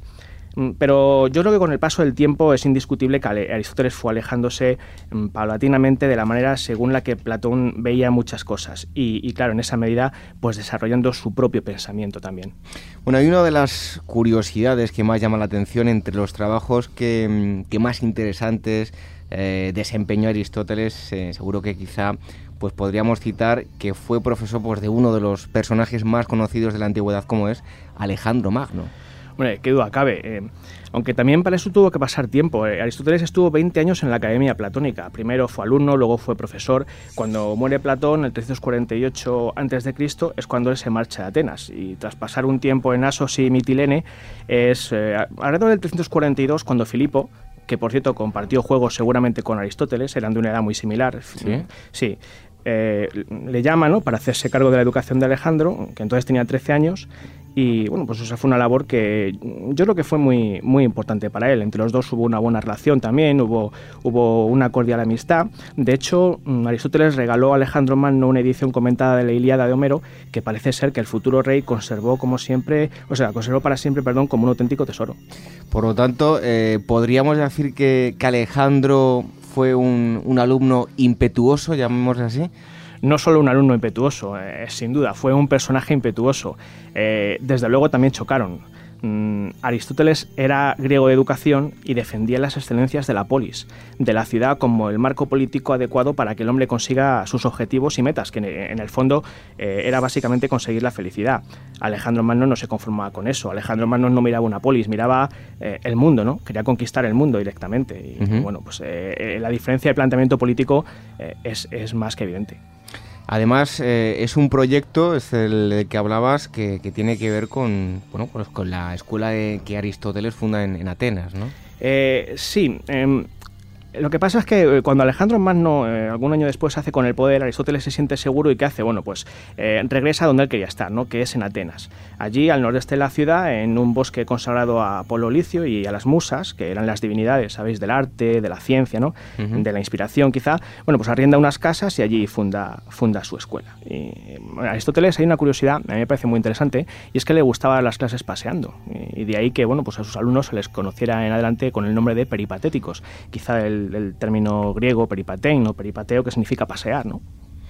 Pero yo creo que con el paso del tiempo es indiscutible que Aristóteles fue alejándose mmm, paulatinamente de la manera según la que Platón veía muchas cosas y, y claro, en esa medida pues desarrollando su propio pensamiento también. Bueno, hay una de las curiosidades que más llama la atención entre los trabajos que, que más interesantes eh, desempeñó Aristóteles, eh, seguro que quizá pues podríamos citar que fue profesor pues, de uno de los personajes más conocidos de la antigüedad como es Alejandro Magno. Hombre, qué duda cabe. Eh, aunque también para eso tuvo que pasar tiempo. Eh, Aristóteles estuvo veinte años en la Academia Platónica. Primero fue alumno, luego fue profesor. Cuando muere Platón, en el trescientos cuarenta y ocho antes de Cristo, es cuando él se marcha de Atenas. Y tras pasar un tiempo en Asos y Mitilene, es eh, alrededor del trescientos cuarenta y dos cuando Filipo, que por cierto compartió juegos seguramente con Aristóteles, eran de una edad muy similar. Sí. Sí. Eh, le llama, ¿no?, para hacerse cargo de la educación de Alejandro, que entonces tenía trece años, y bueno, pues esa fue una labor que yo creo que fue muy, muy importante para él. Entre los dos hubo una buena relación también, hubo, hubo una cordial amistad. De hecho, Aristóteles regaló a Alejandro Magno una edición comentada de la Ilíada de Homero, que parece ser que el futuro rey conservó como siempre, o sea, conservó para siempre, perdón, como un auténtico tesoro. Por lo tanto, eh, podríamos decir que, que Alejandro fue un, un alumno impetuoso, llamémosle así. No solo un alumno impetuoso, eh, sin duda, fue un personaje impetuoso. Eh, desde luego también chocaron. Mm, Aristóteles era griego de educación y defendía las excelencias de la polis, de la ciudad como el marco político adecuado para que el hombre consiga sus objetivos y metas, que en el fondo eh, era básicamente conseguir la felicidad. Alejandro Magno no se conformaba con eso. Alejandro Magno no miraba una polis, miraba eh, el mundo, ¿no? Quería conquistar el mundo directamente. Y uh-huh. bueno, pues eh, la diferencia de planteamiento político eh, es, es más que evidente. Además, eh, es un proyecto, es el del que hablabas, que, que tiene que ver con, bueno, pues con la escuela de, que Aristóteles funda en, en Atenas, ¿no? Eh, sí. Eh, lo que pasa es que cuando Alejandro Magno, eh, algún año después, hace con el poder, Aristóteles se siente seguro y ¿qué hace? Bueno, pues eh, regresa a donde él quería estar, ¿no?, que es en Atenas. Allí, al noreste de la ciudad, en un bosque consagrado a Apolo Licio y a las musas, que eran las divinidades, ¿sabéis?, del arte, de la ciencia, ¿no?, uh-huh. de la inspiración quizá. Bueno, pues arrienda unas casas y allí funda, funda su escuela. Y, bueno, Aristóteles, hay una curiosidad, a mí me parece muy interesante, y es que le gustaban las clases paseando. Y, y de ahí que, bueno, pues a sus alumnos se les conociera en adelante con el nombre de peripatéticos. Quizá el el término griego peripatein o peripateo, que significa pasear, ¿no?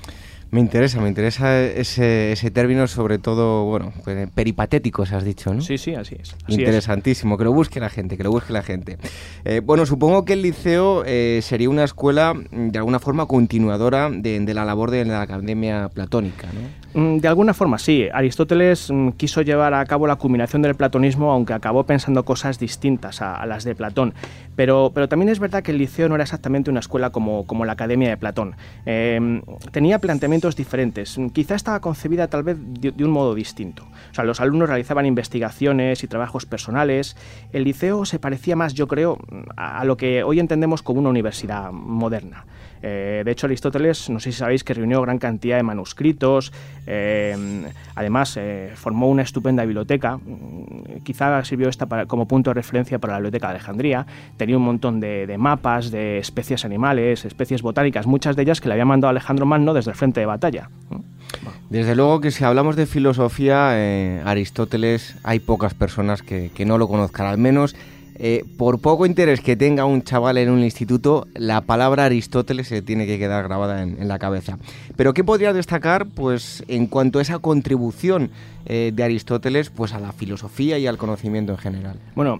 Me interesa, me interesa ese, ese término, sobre todo, bueno, peripatéticos has dicho, ¿no? Sí, sí, así es. Así Interesantísimo, es. que lo busque la gente, que lo busque la gente. Eh, bueno, supongo que el liceo eh, sería una escuela de alguna forma continuadora de, de la labor de la Academia Platónica, ¿no? De alguna forma sí. Aristóteles mm, quiso llevar a cabo la culminación del platonismo, aunque acabó pensando cosas distintas a, a las de Platón. Pero, pero también es verdad que el liceo no era exactamente una escuela como, como la Academia de Platón. Eh, tenía planteamientos diferentes. Quizá estaba concebida tal vez de, de un modo distinto. O sea, los alumnos realizaban investigaciones y trabajos personales. El liceo se parecía más, yo creo, a, a lo que hoy entendemos como una universidad moderna. Eh, de hecho, Aristóteles, no sé si sabéis, que reunió gran cantidad de manuscritos, eh, además eh, formó una estupenda biblioteca, quizá sirvió esta para, como punto de referencia para la Biblioteca de Alejandría. Tenía un montón de, de mapas de especies animales, especies botánicas, muchas de ellas que le había mandado Alejandro Magno desde el frente de batalla. Desde luego que si hablamos de filosofía, eh, Aristóteles, hay pocas personas que, que no lo conozcan, al menos. Eh, por poco interés que tenga un chaval en un instituto, la palabra Aristóteles se tiene que quedar grabada en, en la cabeza. Pero ¿qué podría destacar, pues, en cuanto a esa contribución eh, de Aristóteles, pues, a la filosofía y al conocimiento en general? Bueno,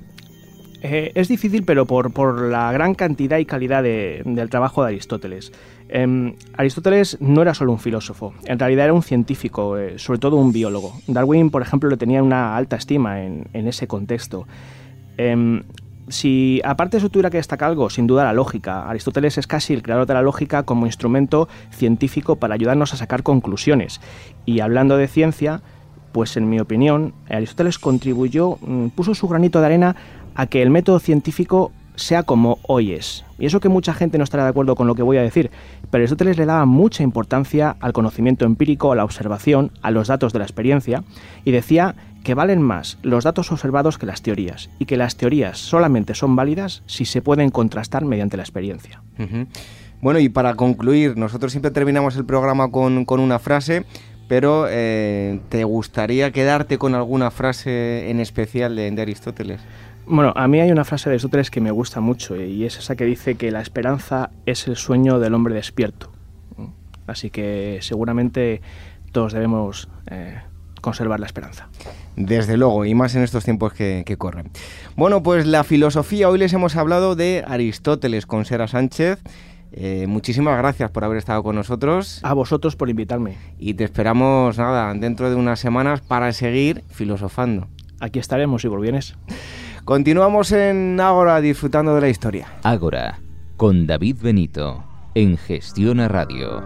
eh, es difícil, pero por, por la gran cantidad y calidad de, del trabajo de Aristóteles. Eh, Aristóteles no era solo un filósofo, en realidad era un científico, eh, sobre todo un biólogo. Darwin, por ejemplo, le tenía una alta estima en, en ese contexto. Eh, si aparte de eso tuviera que destacar algo, sin duda la lógica. Aristóteles es casi el creador de la lógica como instrumento científico para ayudarnos a sacar conclusiones. Y hablando de ciencia, pues en mi opinión, Aristóteles contribuyó, puso su granito de arena a que el método científico sea como hoy es. Y eso que mucha gente no estará de acuerdo con lo que voy a decir, pero Aristóteles le daba mucha importancia al conocimiento empírico, a la observación, a los datos de la experiencia, y decía que valen más los datos observados que las teorías, y que las teorías solamente son válidas si se pueden contrastar mediante la experiencia. Uh-huh. Bueno, y para concluir, nosotros siempre terminamos el programa con, con una frase, pero eh, ¿te gustaría quedarte con alguna frase en especial de, de Aristóteles? Bueno, a mí hay una frase de Aristóteles que me gusta mucho, y es esa que dice que la esperanza es el sueño del hombre despierto. Así que seguramente todos debemos eh, conservar la esperanza. Desde luego, y más en estos tiempos que, que corren. Bueno, pues la filosofía, hoy les hemos hablado de Aristóteles con Sera Sánchez. Eh, muchísimas gracias por haber estado con nosotros. A vosotros por invitarme. Y te esperamos, nada, dentro de unas semanas para seguir filosofando. Aquí estaremos, Igor, ¿vienes? Continuamos en Ágora disfrutando de la historia. Ágora, con David Benito, en Gestiona Radio.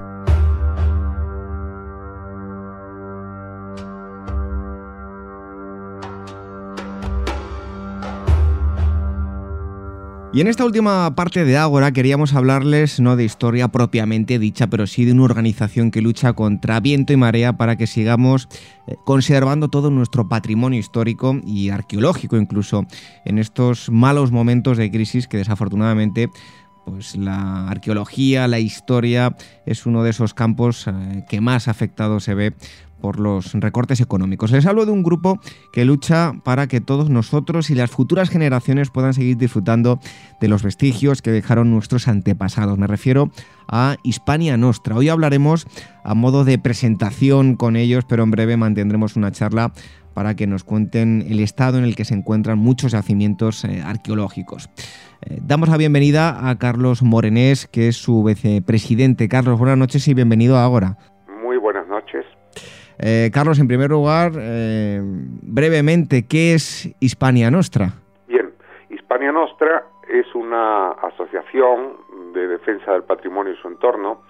Y en esta última parte de Ágora queríamos hablarles no de historia propiamente dicha, pero sí de una organización que lucha contra viento y marea para que sigamos eh, conservando todo nuestro patrimonio histórico y arqueológico, incluso en estos malos momentos de crisis que desafortunadamente pues la arqueología, la historia es uno de esos campos eh, que más afectado se ve por los recortes económicos. Les hablo de un grupo que lucha para que todos nosotros y las futuras generaciones puedan seguir disfrutando de los vestigios que dejaron nuestros antepasados. Me refiero a Hispania Nostra. Hoy hablaremos a modo de presentación con ellos, pero en breve mantendremos una charla para que nos cuenten el estado en el que se encuentran muchos yacimientos eh, arqueológicos. Eh, damos la bienvenida a Carlos Morenés, que es su vicepresidente. Carlos, buenas noches y bienvenido a Ágora. Muy buenas noches. Eh, Carlos, en primer lugar, eh, brevemente, ¿qué es Hispania Nostra? Bien, Hispania Nostra es una asociación de defensa del patrimonio y su entorno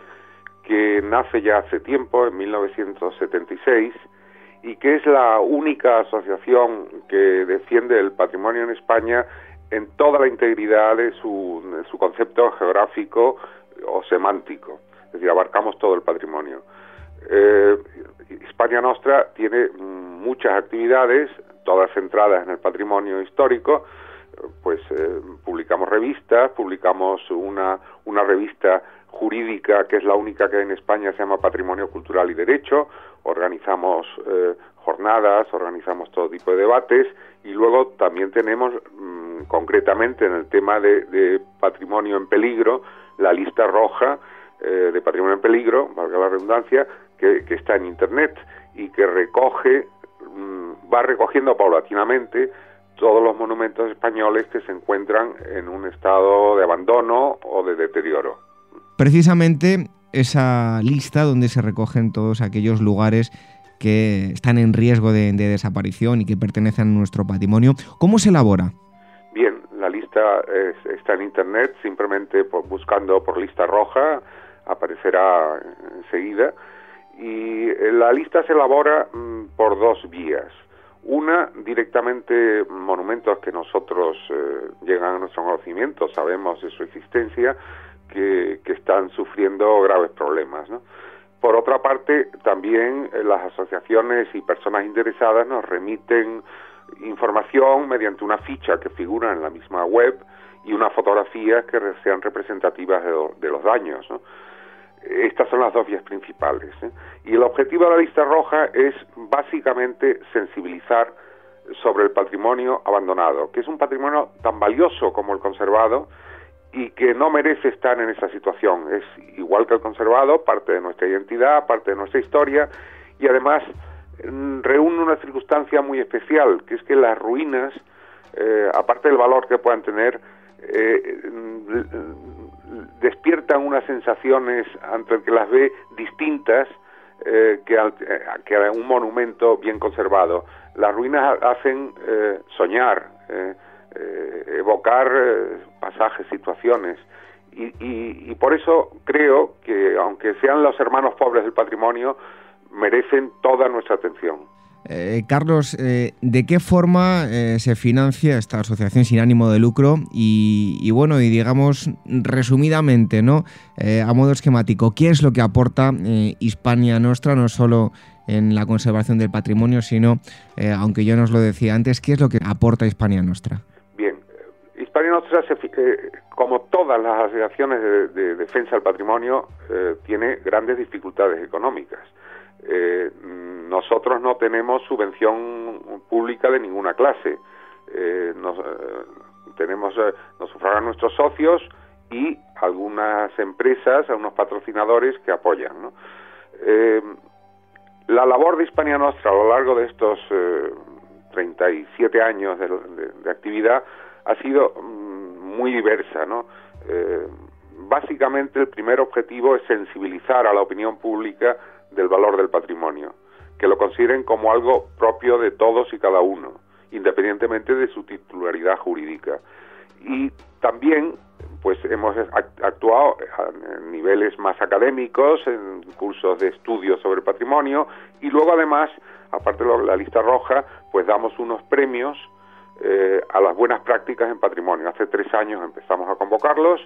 que nace ya hace tiempo, en mil novecientos setenta y seis, y que es la única asociación que defiende el patrimonio en España en toda la integridad de su, de su concepto geográfico o semántico, es decir, abarcamos todo el patrimonio. Eh, Hispania Nostra tiene muchas actividades, todas centradas en el patrimonio histórico. Pues eh, publicamos revistas, publicamos una, una revista jurídica que es la única que hay en España, se llama Patrimonio Cultural y Derecho, organizamos eh, jornadas, organizamos todo tipo de debates, y luego también tenemos mmm, concretamente en el tema de, de patrimonio en peligro, la lista roja eh, de patrimonio en peligro, valga la redundancia, que, que está en Internet y que recoge, mmm, va recogiendo paulatinamente todos los monumentos españoles que se encuentran en un estado de abandono o de deterioro. Precisamente esa lista donde se recogen todos aquellos lugares que están en riesgo de, de desaparición y que pertenecen a nuestro patrimonio, ¿cómo se elabora? Bien, la lista es, está en Internet, simplemente por, buscando por lista roja, aparecerá enseguida, y la lista se elabora mmm, por dos vías. Una, directamente monumentos que nosotros eh, llegan a nuestro conocimiento, sabemos de su existencia, que, que están sufriendo graves problemas, ¿no? Por otra parte, también eh, las asociaciones y personas interesadas nos remiten información mediante una ficha que figura en la misma web y unas fotografías que sean representativas de, de los daños, ¿no? Estas son las dos vías principales, ¿eh? Y el objetivo de la lista roja es básicamente sensibilizar sobre el patrimonio abandonado, que es un patrimonio tan valioso como el conservado y que no merece estar en esa situación. Es igual que el conservado, parte de nuestra identidad, parte de nuestra historia, y además reúne una circunstancia muy especial, que es que las ruinas, eh, aparte del valor que puedan tener, eh, despiertan unas sensaciones ante el que las ve distintas eh, que, al, eh, que a un monumento bien conservado. Las ruinas hacen eh, soñar, eh, eh, evocar eh, pasajes, situaciones. Y, y, y por eso creo que, aunque sean los hermanos pobres del patrimonio, merecen toda nuestra atención. Eh, Carlos, eh, ¿de qué forma eh, se financia esta asociación sin ánimo de lucro? Y, y bueno, y digamos resumidamente, ¿no? Eh, a modo esquemático, ¿qué es lo que aporta eh, Hispania Nostra, no solo en la conservación del patrimonio, sino, eh, aunque yo nos lo decía antes, ¿qué es lo que aporta Hispania Nostra? Bien, Hispania Nostra, se, eh, como todas las asociaciones de, de defensa del patrimonio, eh, tiene grandes dificultades económicas. Eh, nosotros no tenemos subvención pública de ninguna clase. Eh, nos, eh, tenemos, eh, nos sufragan nuestros socios y algunas empresas, algunos patrocinadores que apoyan, ¿no? Eh, la labor de Hispania Nostra a lo largo de estos eh, treinta y siete años de, de, de actividad ha sido mm, muy diversa, ¿no? Eh, básicamente el primer objetivo es sensibilizar a la opinión pública del valor del patrimonio, que lo consideren como algo propio de todos y cada uno, independientemente de su titularidad jurídica. Y también, pues, hemos actuado a niveles más académicos, en cursos de estudios sobre patrimonio, y luego además, aparte de la lista roja, pues damos unos premios eh, a las buenas prácticas en patrimonio. Hace tres años empezamos a convocarlos,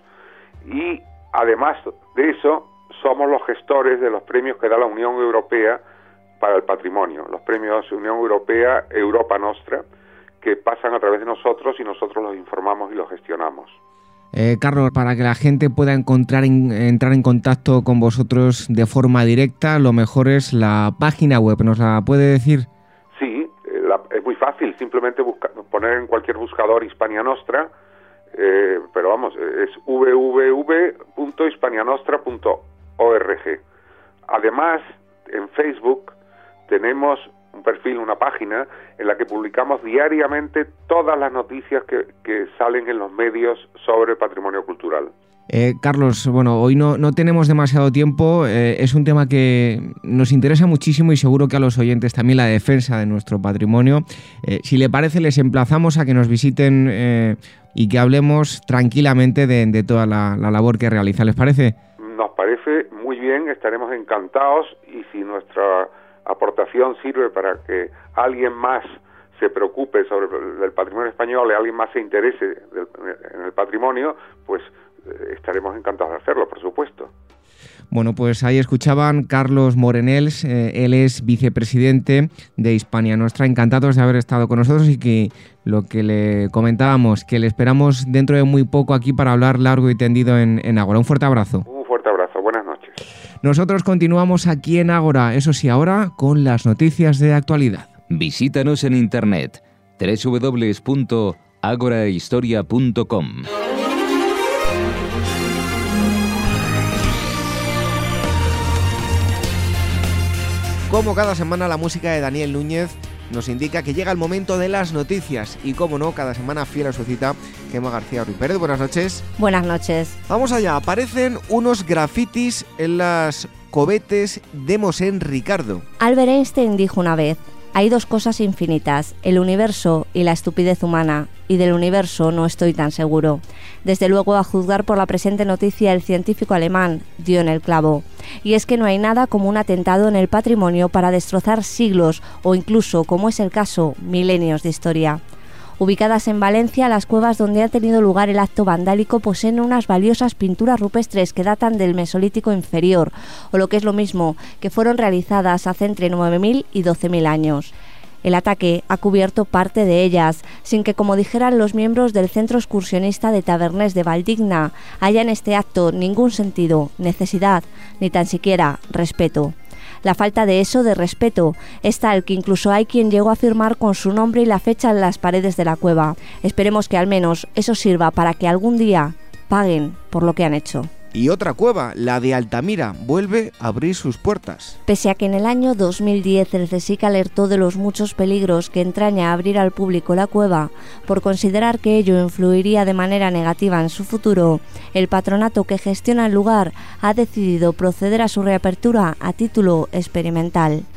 y además de eso, somos los gestores de los premios que da la Unión Europea para el patrimonio, los premios Unión Europea Europa Nostra, que pasan a través de nosotros y nosotros los informamos y los gestionamos. Eh, Carlos, para que la gente pueda encontrar en, entrar en contacto con vosotros de forma directa, lo mejor es la página web, ¿nos la puede decir? Sí, la, es muy fácil, simplemente busca, poner en cualquier buscador Hispania Nostra, eh, pero vamos, es w w w punto hispania nostra punto org. Además, en Facebook tenemos un perfil, una página en la que publicamos diariamente todas las noticias que, que salen en los medios sobre patrimonio cultural. Eh, Carlos, bueno, hoy no, no tenemos demasiado tiempo, eh, es un tema que nos interesa muchísimo y seguro que a los oyentes también, la defensa de nuestro patrimonio. Eh, si le parece, les emplazamos a que nos visiten eh, y que hablemos tranquilamente de, de toda la, la labor que realiza. ¿Les parece? Nos parece muy bien, estaremos encantados, y si nuestra aportación sirve para que alguien más se preocupe sobre el patrimonio español y alguien más se interese del, en el patrimonio, pues eh, estaremos encantados de hacerlo, por supuesto. Bueno, pues ahí escuchaban Carlos Morenels, eh, él es vicepresidente de Hispania Nostra. Encantados de haber estado con nosotros, y que lo que le comentábamos, que le esperamos dentro de muy poco aquí para hablar largo y tendido en, en Ágora. Un fuerte abrazo. Un fuerte abrazo, buenas noches. Nosotros continuamos aquí en Ágora, eso sí, ahora con las noticias de actualidad. Visítanos en internet doble u doble u doble u punto agorahistoria punto com. Como cada semana, la música de Daniel Núñez nos indica que llega el momento de las noticias, y como no, cada semana fiel a su cita, Gemma García Ruiz Pérez. Buenas noches. Buenas noches. Vamos allá, aparecen unos grafitis en las cobetes de Mosén Ricardo. Albert Einstein dijo una vez: hay dos cosas infinitas, el universo y la estupidez humana, y del universo no estoy tan seguro. Desde luego, a juzgar por la presente noticia, el científico alemán dio en el clavo. Y es que no hay nada como un atentado en el patrimonio para destrozar siglos o incluso, como es el caso, milenios de historia. Ubicadas en Valencia, las cuevas donde ha tenido lugar el acto vandálico poseen unas valiosas pinturas rupestres que datan del Mesolítico inferior, o lo que es lo mismo, que fueron realizadas hace entre nueve mil y doce mil años. El ataque ha cubierto parte de ellas, sin que, como dijeran los miembros del Centro Excursionista de Tavernés de Valdigna, haya en este acto ningún sentido, necesidad, ni tan siquiera respeto. La falta de eso, de respeto, es tal que incluso hay quien llegó a firmar con su nombre y la fecha en las paredes de la cueva. Esperemos que al menos eso sirva para que algún día paguen por lo que han hecho. Y otra cueva, la de Altamira, vuelve a abrir sus puertas. Pese a que en el año dos mil diez el CSIC alertó de los muchos peligros que entraña abrir al público la cueva, por considerar que ello influiría de manera negativa en su futuro, el patronato que gestiona el lugar ha decidido proceder a su reapertura a título experimental.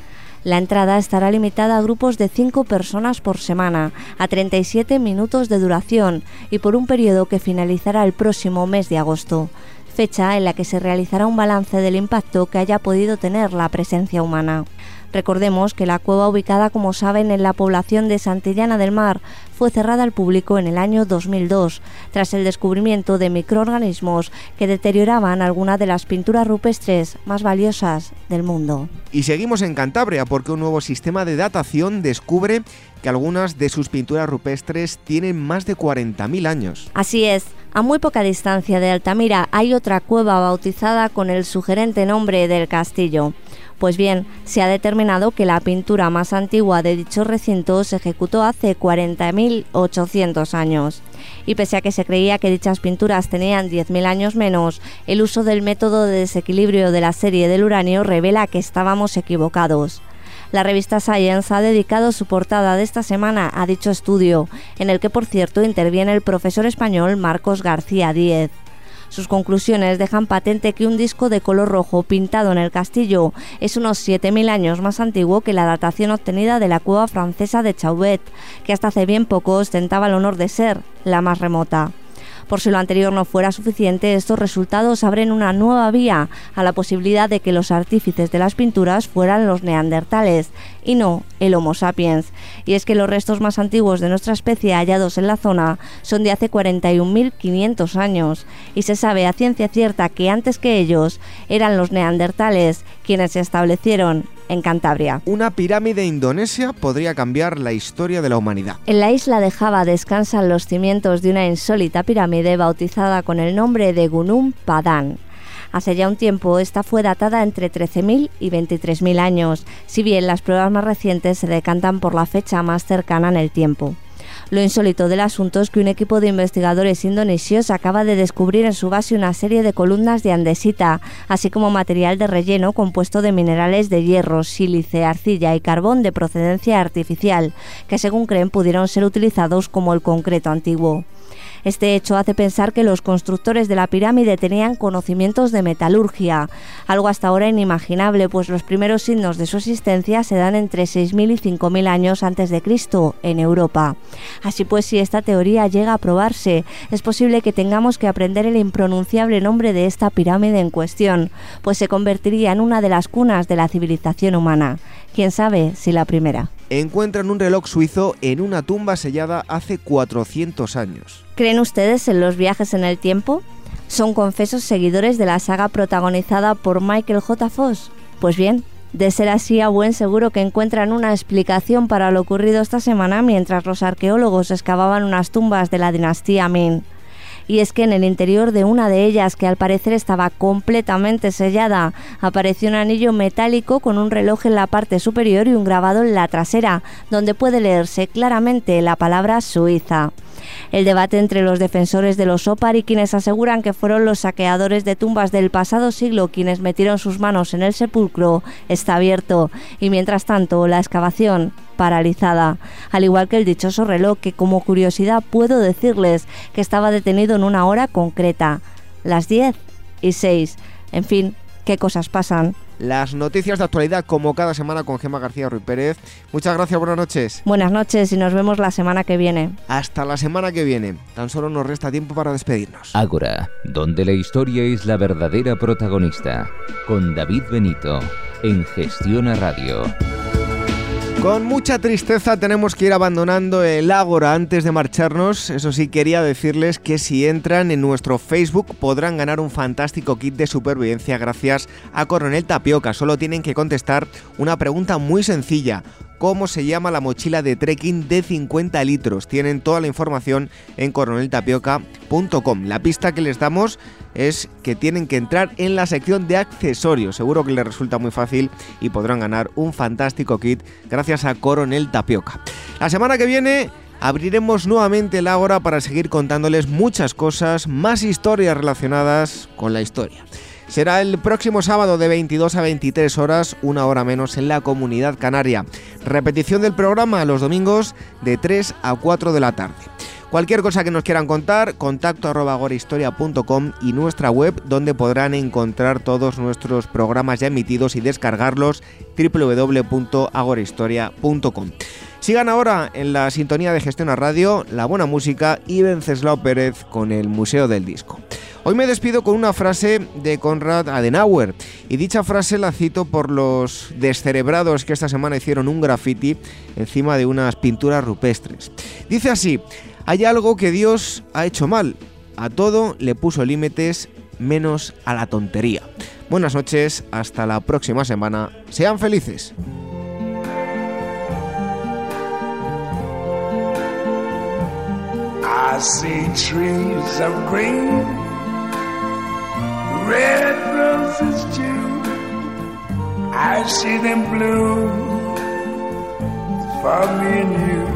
La entrada estará limitada a grupos de cinco personas por semana, a treinta y siete minutos de duración y por un periodo que finalizará el próximo mes de agosto, fecha en la que se realizará un balance del impacto que haya podido tener la presencia humana. Recordemos que la cueva, ubicada, como saben, en la población de Santillana del Mar, fue cerrada al público en el año dos mil dos, tras el descubrimiento de microorganismos que deterioraban algunas de las pinturas rupestres más valiosas del mundo. Y seguimos en Cantabria porque un nuevo sistema de datación descubre que algunas de sus pinturas rupestres tienen más de cuarenta mil años. Así es. A muy poca distancia de Altamira hay otra cueva bautizada con el sugerente nombre del Castillo. Pues bien, se ha determinado que la pintura más antigua de dicho recinto se ejecutó hace cuarenta mil ochocientos años. Y pese a que se creía que dichas pinturas tenían diez mil años menos, el uso del método de desequilibrio de la serie del uranio revela que estábamos equivocados. La revista Science ha dedicado su portada de esta semana a dicho estudio, en el que, por cierto, interviene el profesor español Marcos García Díez. Sus conclusiones dejan patente que un disco de color rojo pintado en el castillo es unos siete mil años más antiguo que la datación obtenida de la cueva francesa de Chauvet, que hasta hace bien poco ostentaba el honor de ser la más remota. Por si lo anterior no fuera suficiente, estos resultados abren una nueva vía a la posibilidad de que los artífices de las pinturas fueran los neandertales y no el Homo sapiens. Y es que los restos más antiguos de nuestra especie hallados en la zona son de hace cuarenta y un mil quinientos años y se sabe a ciencia cierta que antes que ellos eran los neandertales quienes se establecieron en Cantabria. Una pirámide indonesia podría cambiar la historia de la humanidad. En la isla de Java descansan los cimientos de una insólita pirámide bautizada con el nombre de Gunung Padang. Hace ya un tiempo, esta fue datada entre trece mil y veintitrés mil años, si bien las pruebas más recientes se decantan por la fecha más cercana en el tiempo. Lo insólito del asunto es que un equipo de investigadores indonesios acaba de descubrir en su base una serie de columnas de andesita, así como material de relleno compuesto de minerales de hierro, sílice, arcilla y carbón de procedencia artificial, que según creen pudieron ser utilizados como el concreto antiguo. Este hecho hace pensar que los constructores de la pirámide tenían conocimientos de metalurgia, algo hasta ahora inimaginable, pues los primeros signos de su existencia se dan entre seis mil y cinco mil años antes de Cristo en Europa. Así pues, si esta teoría llega a probarse, es posible que tengamos que aprender el impronunciable nombre de esta pirámide en cuestión, pues se convertiría en una de las cunas de la civilización humana. Quién sabe si la primera. Encuentran un reloj suizo en una tumba sellada hace cuatrocientos años. ¿Creen ustedes en los viajes en el tiempo? ¿Son confesos seguidores de la saga protagonizada por Michael J. Fox? Pues bien, de ser así, a buen seguro que encuentran una explicación para lo ocurrido esta semana mientras los arqueólogos excavaban unas tumbas de la dinastía Ming. Y es que en el interior de una de ellas, que al parecer estaba completamente sellada, apareció un anillo metálico con un reloj en la parte superior y un grabado en la trasera, donde puede leerse claramente la palabra Suiza. El debate entre los defensores de los Opar y quienes aseguran que fueron los saqueadores de tumbas del pasado siglo quienes metieron sus manos en el sepulcro está abierto, y mientras tanto la excavación paralizada, al igual que el dichoso reloj que, como curiosidad, puedo decirles que estaba detenido en una hora concreta, las diez y seis. En fin, qué cosas pasan. Las noticias de actualidad como cada semana con Gemma García Ruiz Pérez. Muchas gracias, buenas noches. Buenas noches y nos vemos la semana que viene. Hasta la semana que viene. Tan solo nos resta tiempo para despedirnos. Ágora, donde la historia es la verdadera protagonista. Con David Benito, en Gestiona Radio. Con mucha tristeza tenemos que ir abandonando el Ágora antes de marcharnos. Eso sí, quería decirles que si entran en nuestro Facebook podrán ganar un fantástico kit de supervivencia gracias a Coronel Tapioca. Solo tienen que contestar una pregunta muy sencilla. ¿Cómo se llama la mochila de trekking de cincuenta litros? Tienen toda la información en coronel tapioca punto com. La pista que les damos es que tienen que entrar en la sección de accesorios. Seguro que les resulta muy fácil y podrán ganar un fantástico kit gracias a Coronel Tapioca. La semana que viene abriremos nuevamente el Ágora para seguir contándoles muchas cosas, más historias relacionadas con la historia. Será el próximo sábado de veintidós a veintitrés horas, una hora menos en la Comunidad Canaria. Repetición del programa los domingos de tres a cuatro de la tarde. Cualquier cosa que nos quieran contar, contacto arroba agorahistoria punto com y nuestra web, donde podrán encontrar todos nuestros programas ya emitidos y descargarlos, doble u doble u doble u punto agorahistoria punto com. Sigan ahora en la sintonía de Gestión a Radio, la buena música y Wenceslao Pérez con el Museo del Disco. Hoy me despido con una frase de Konrad Adenauer, y dicha frase la cito por los descerebrados que esta semana hicieron un graffiti encima de unas pinturas rupestres. Dice así: hay algo que Dios ha hecho mal, a todo le puso límites menos a la tontería. Buenas noches, hasta la próxima semana, sean felices. I see trees of green, red roses too. I see them bloom for me and you.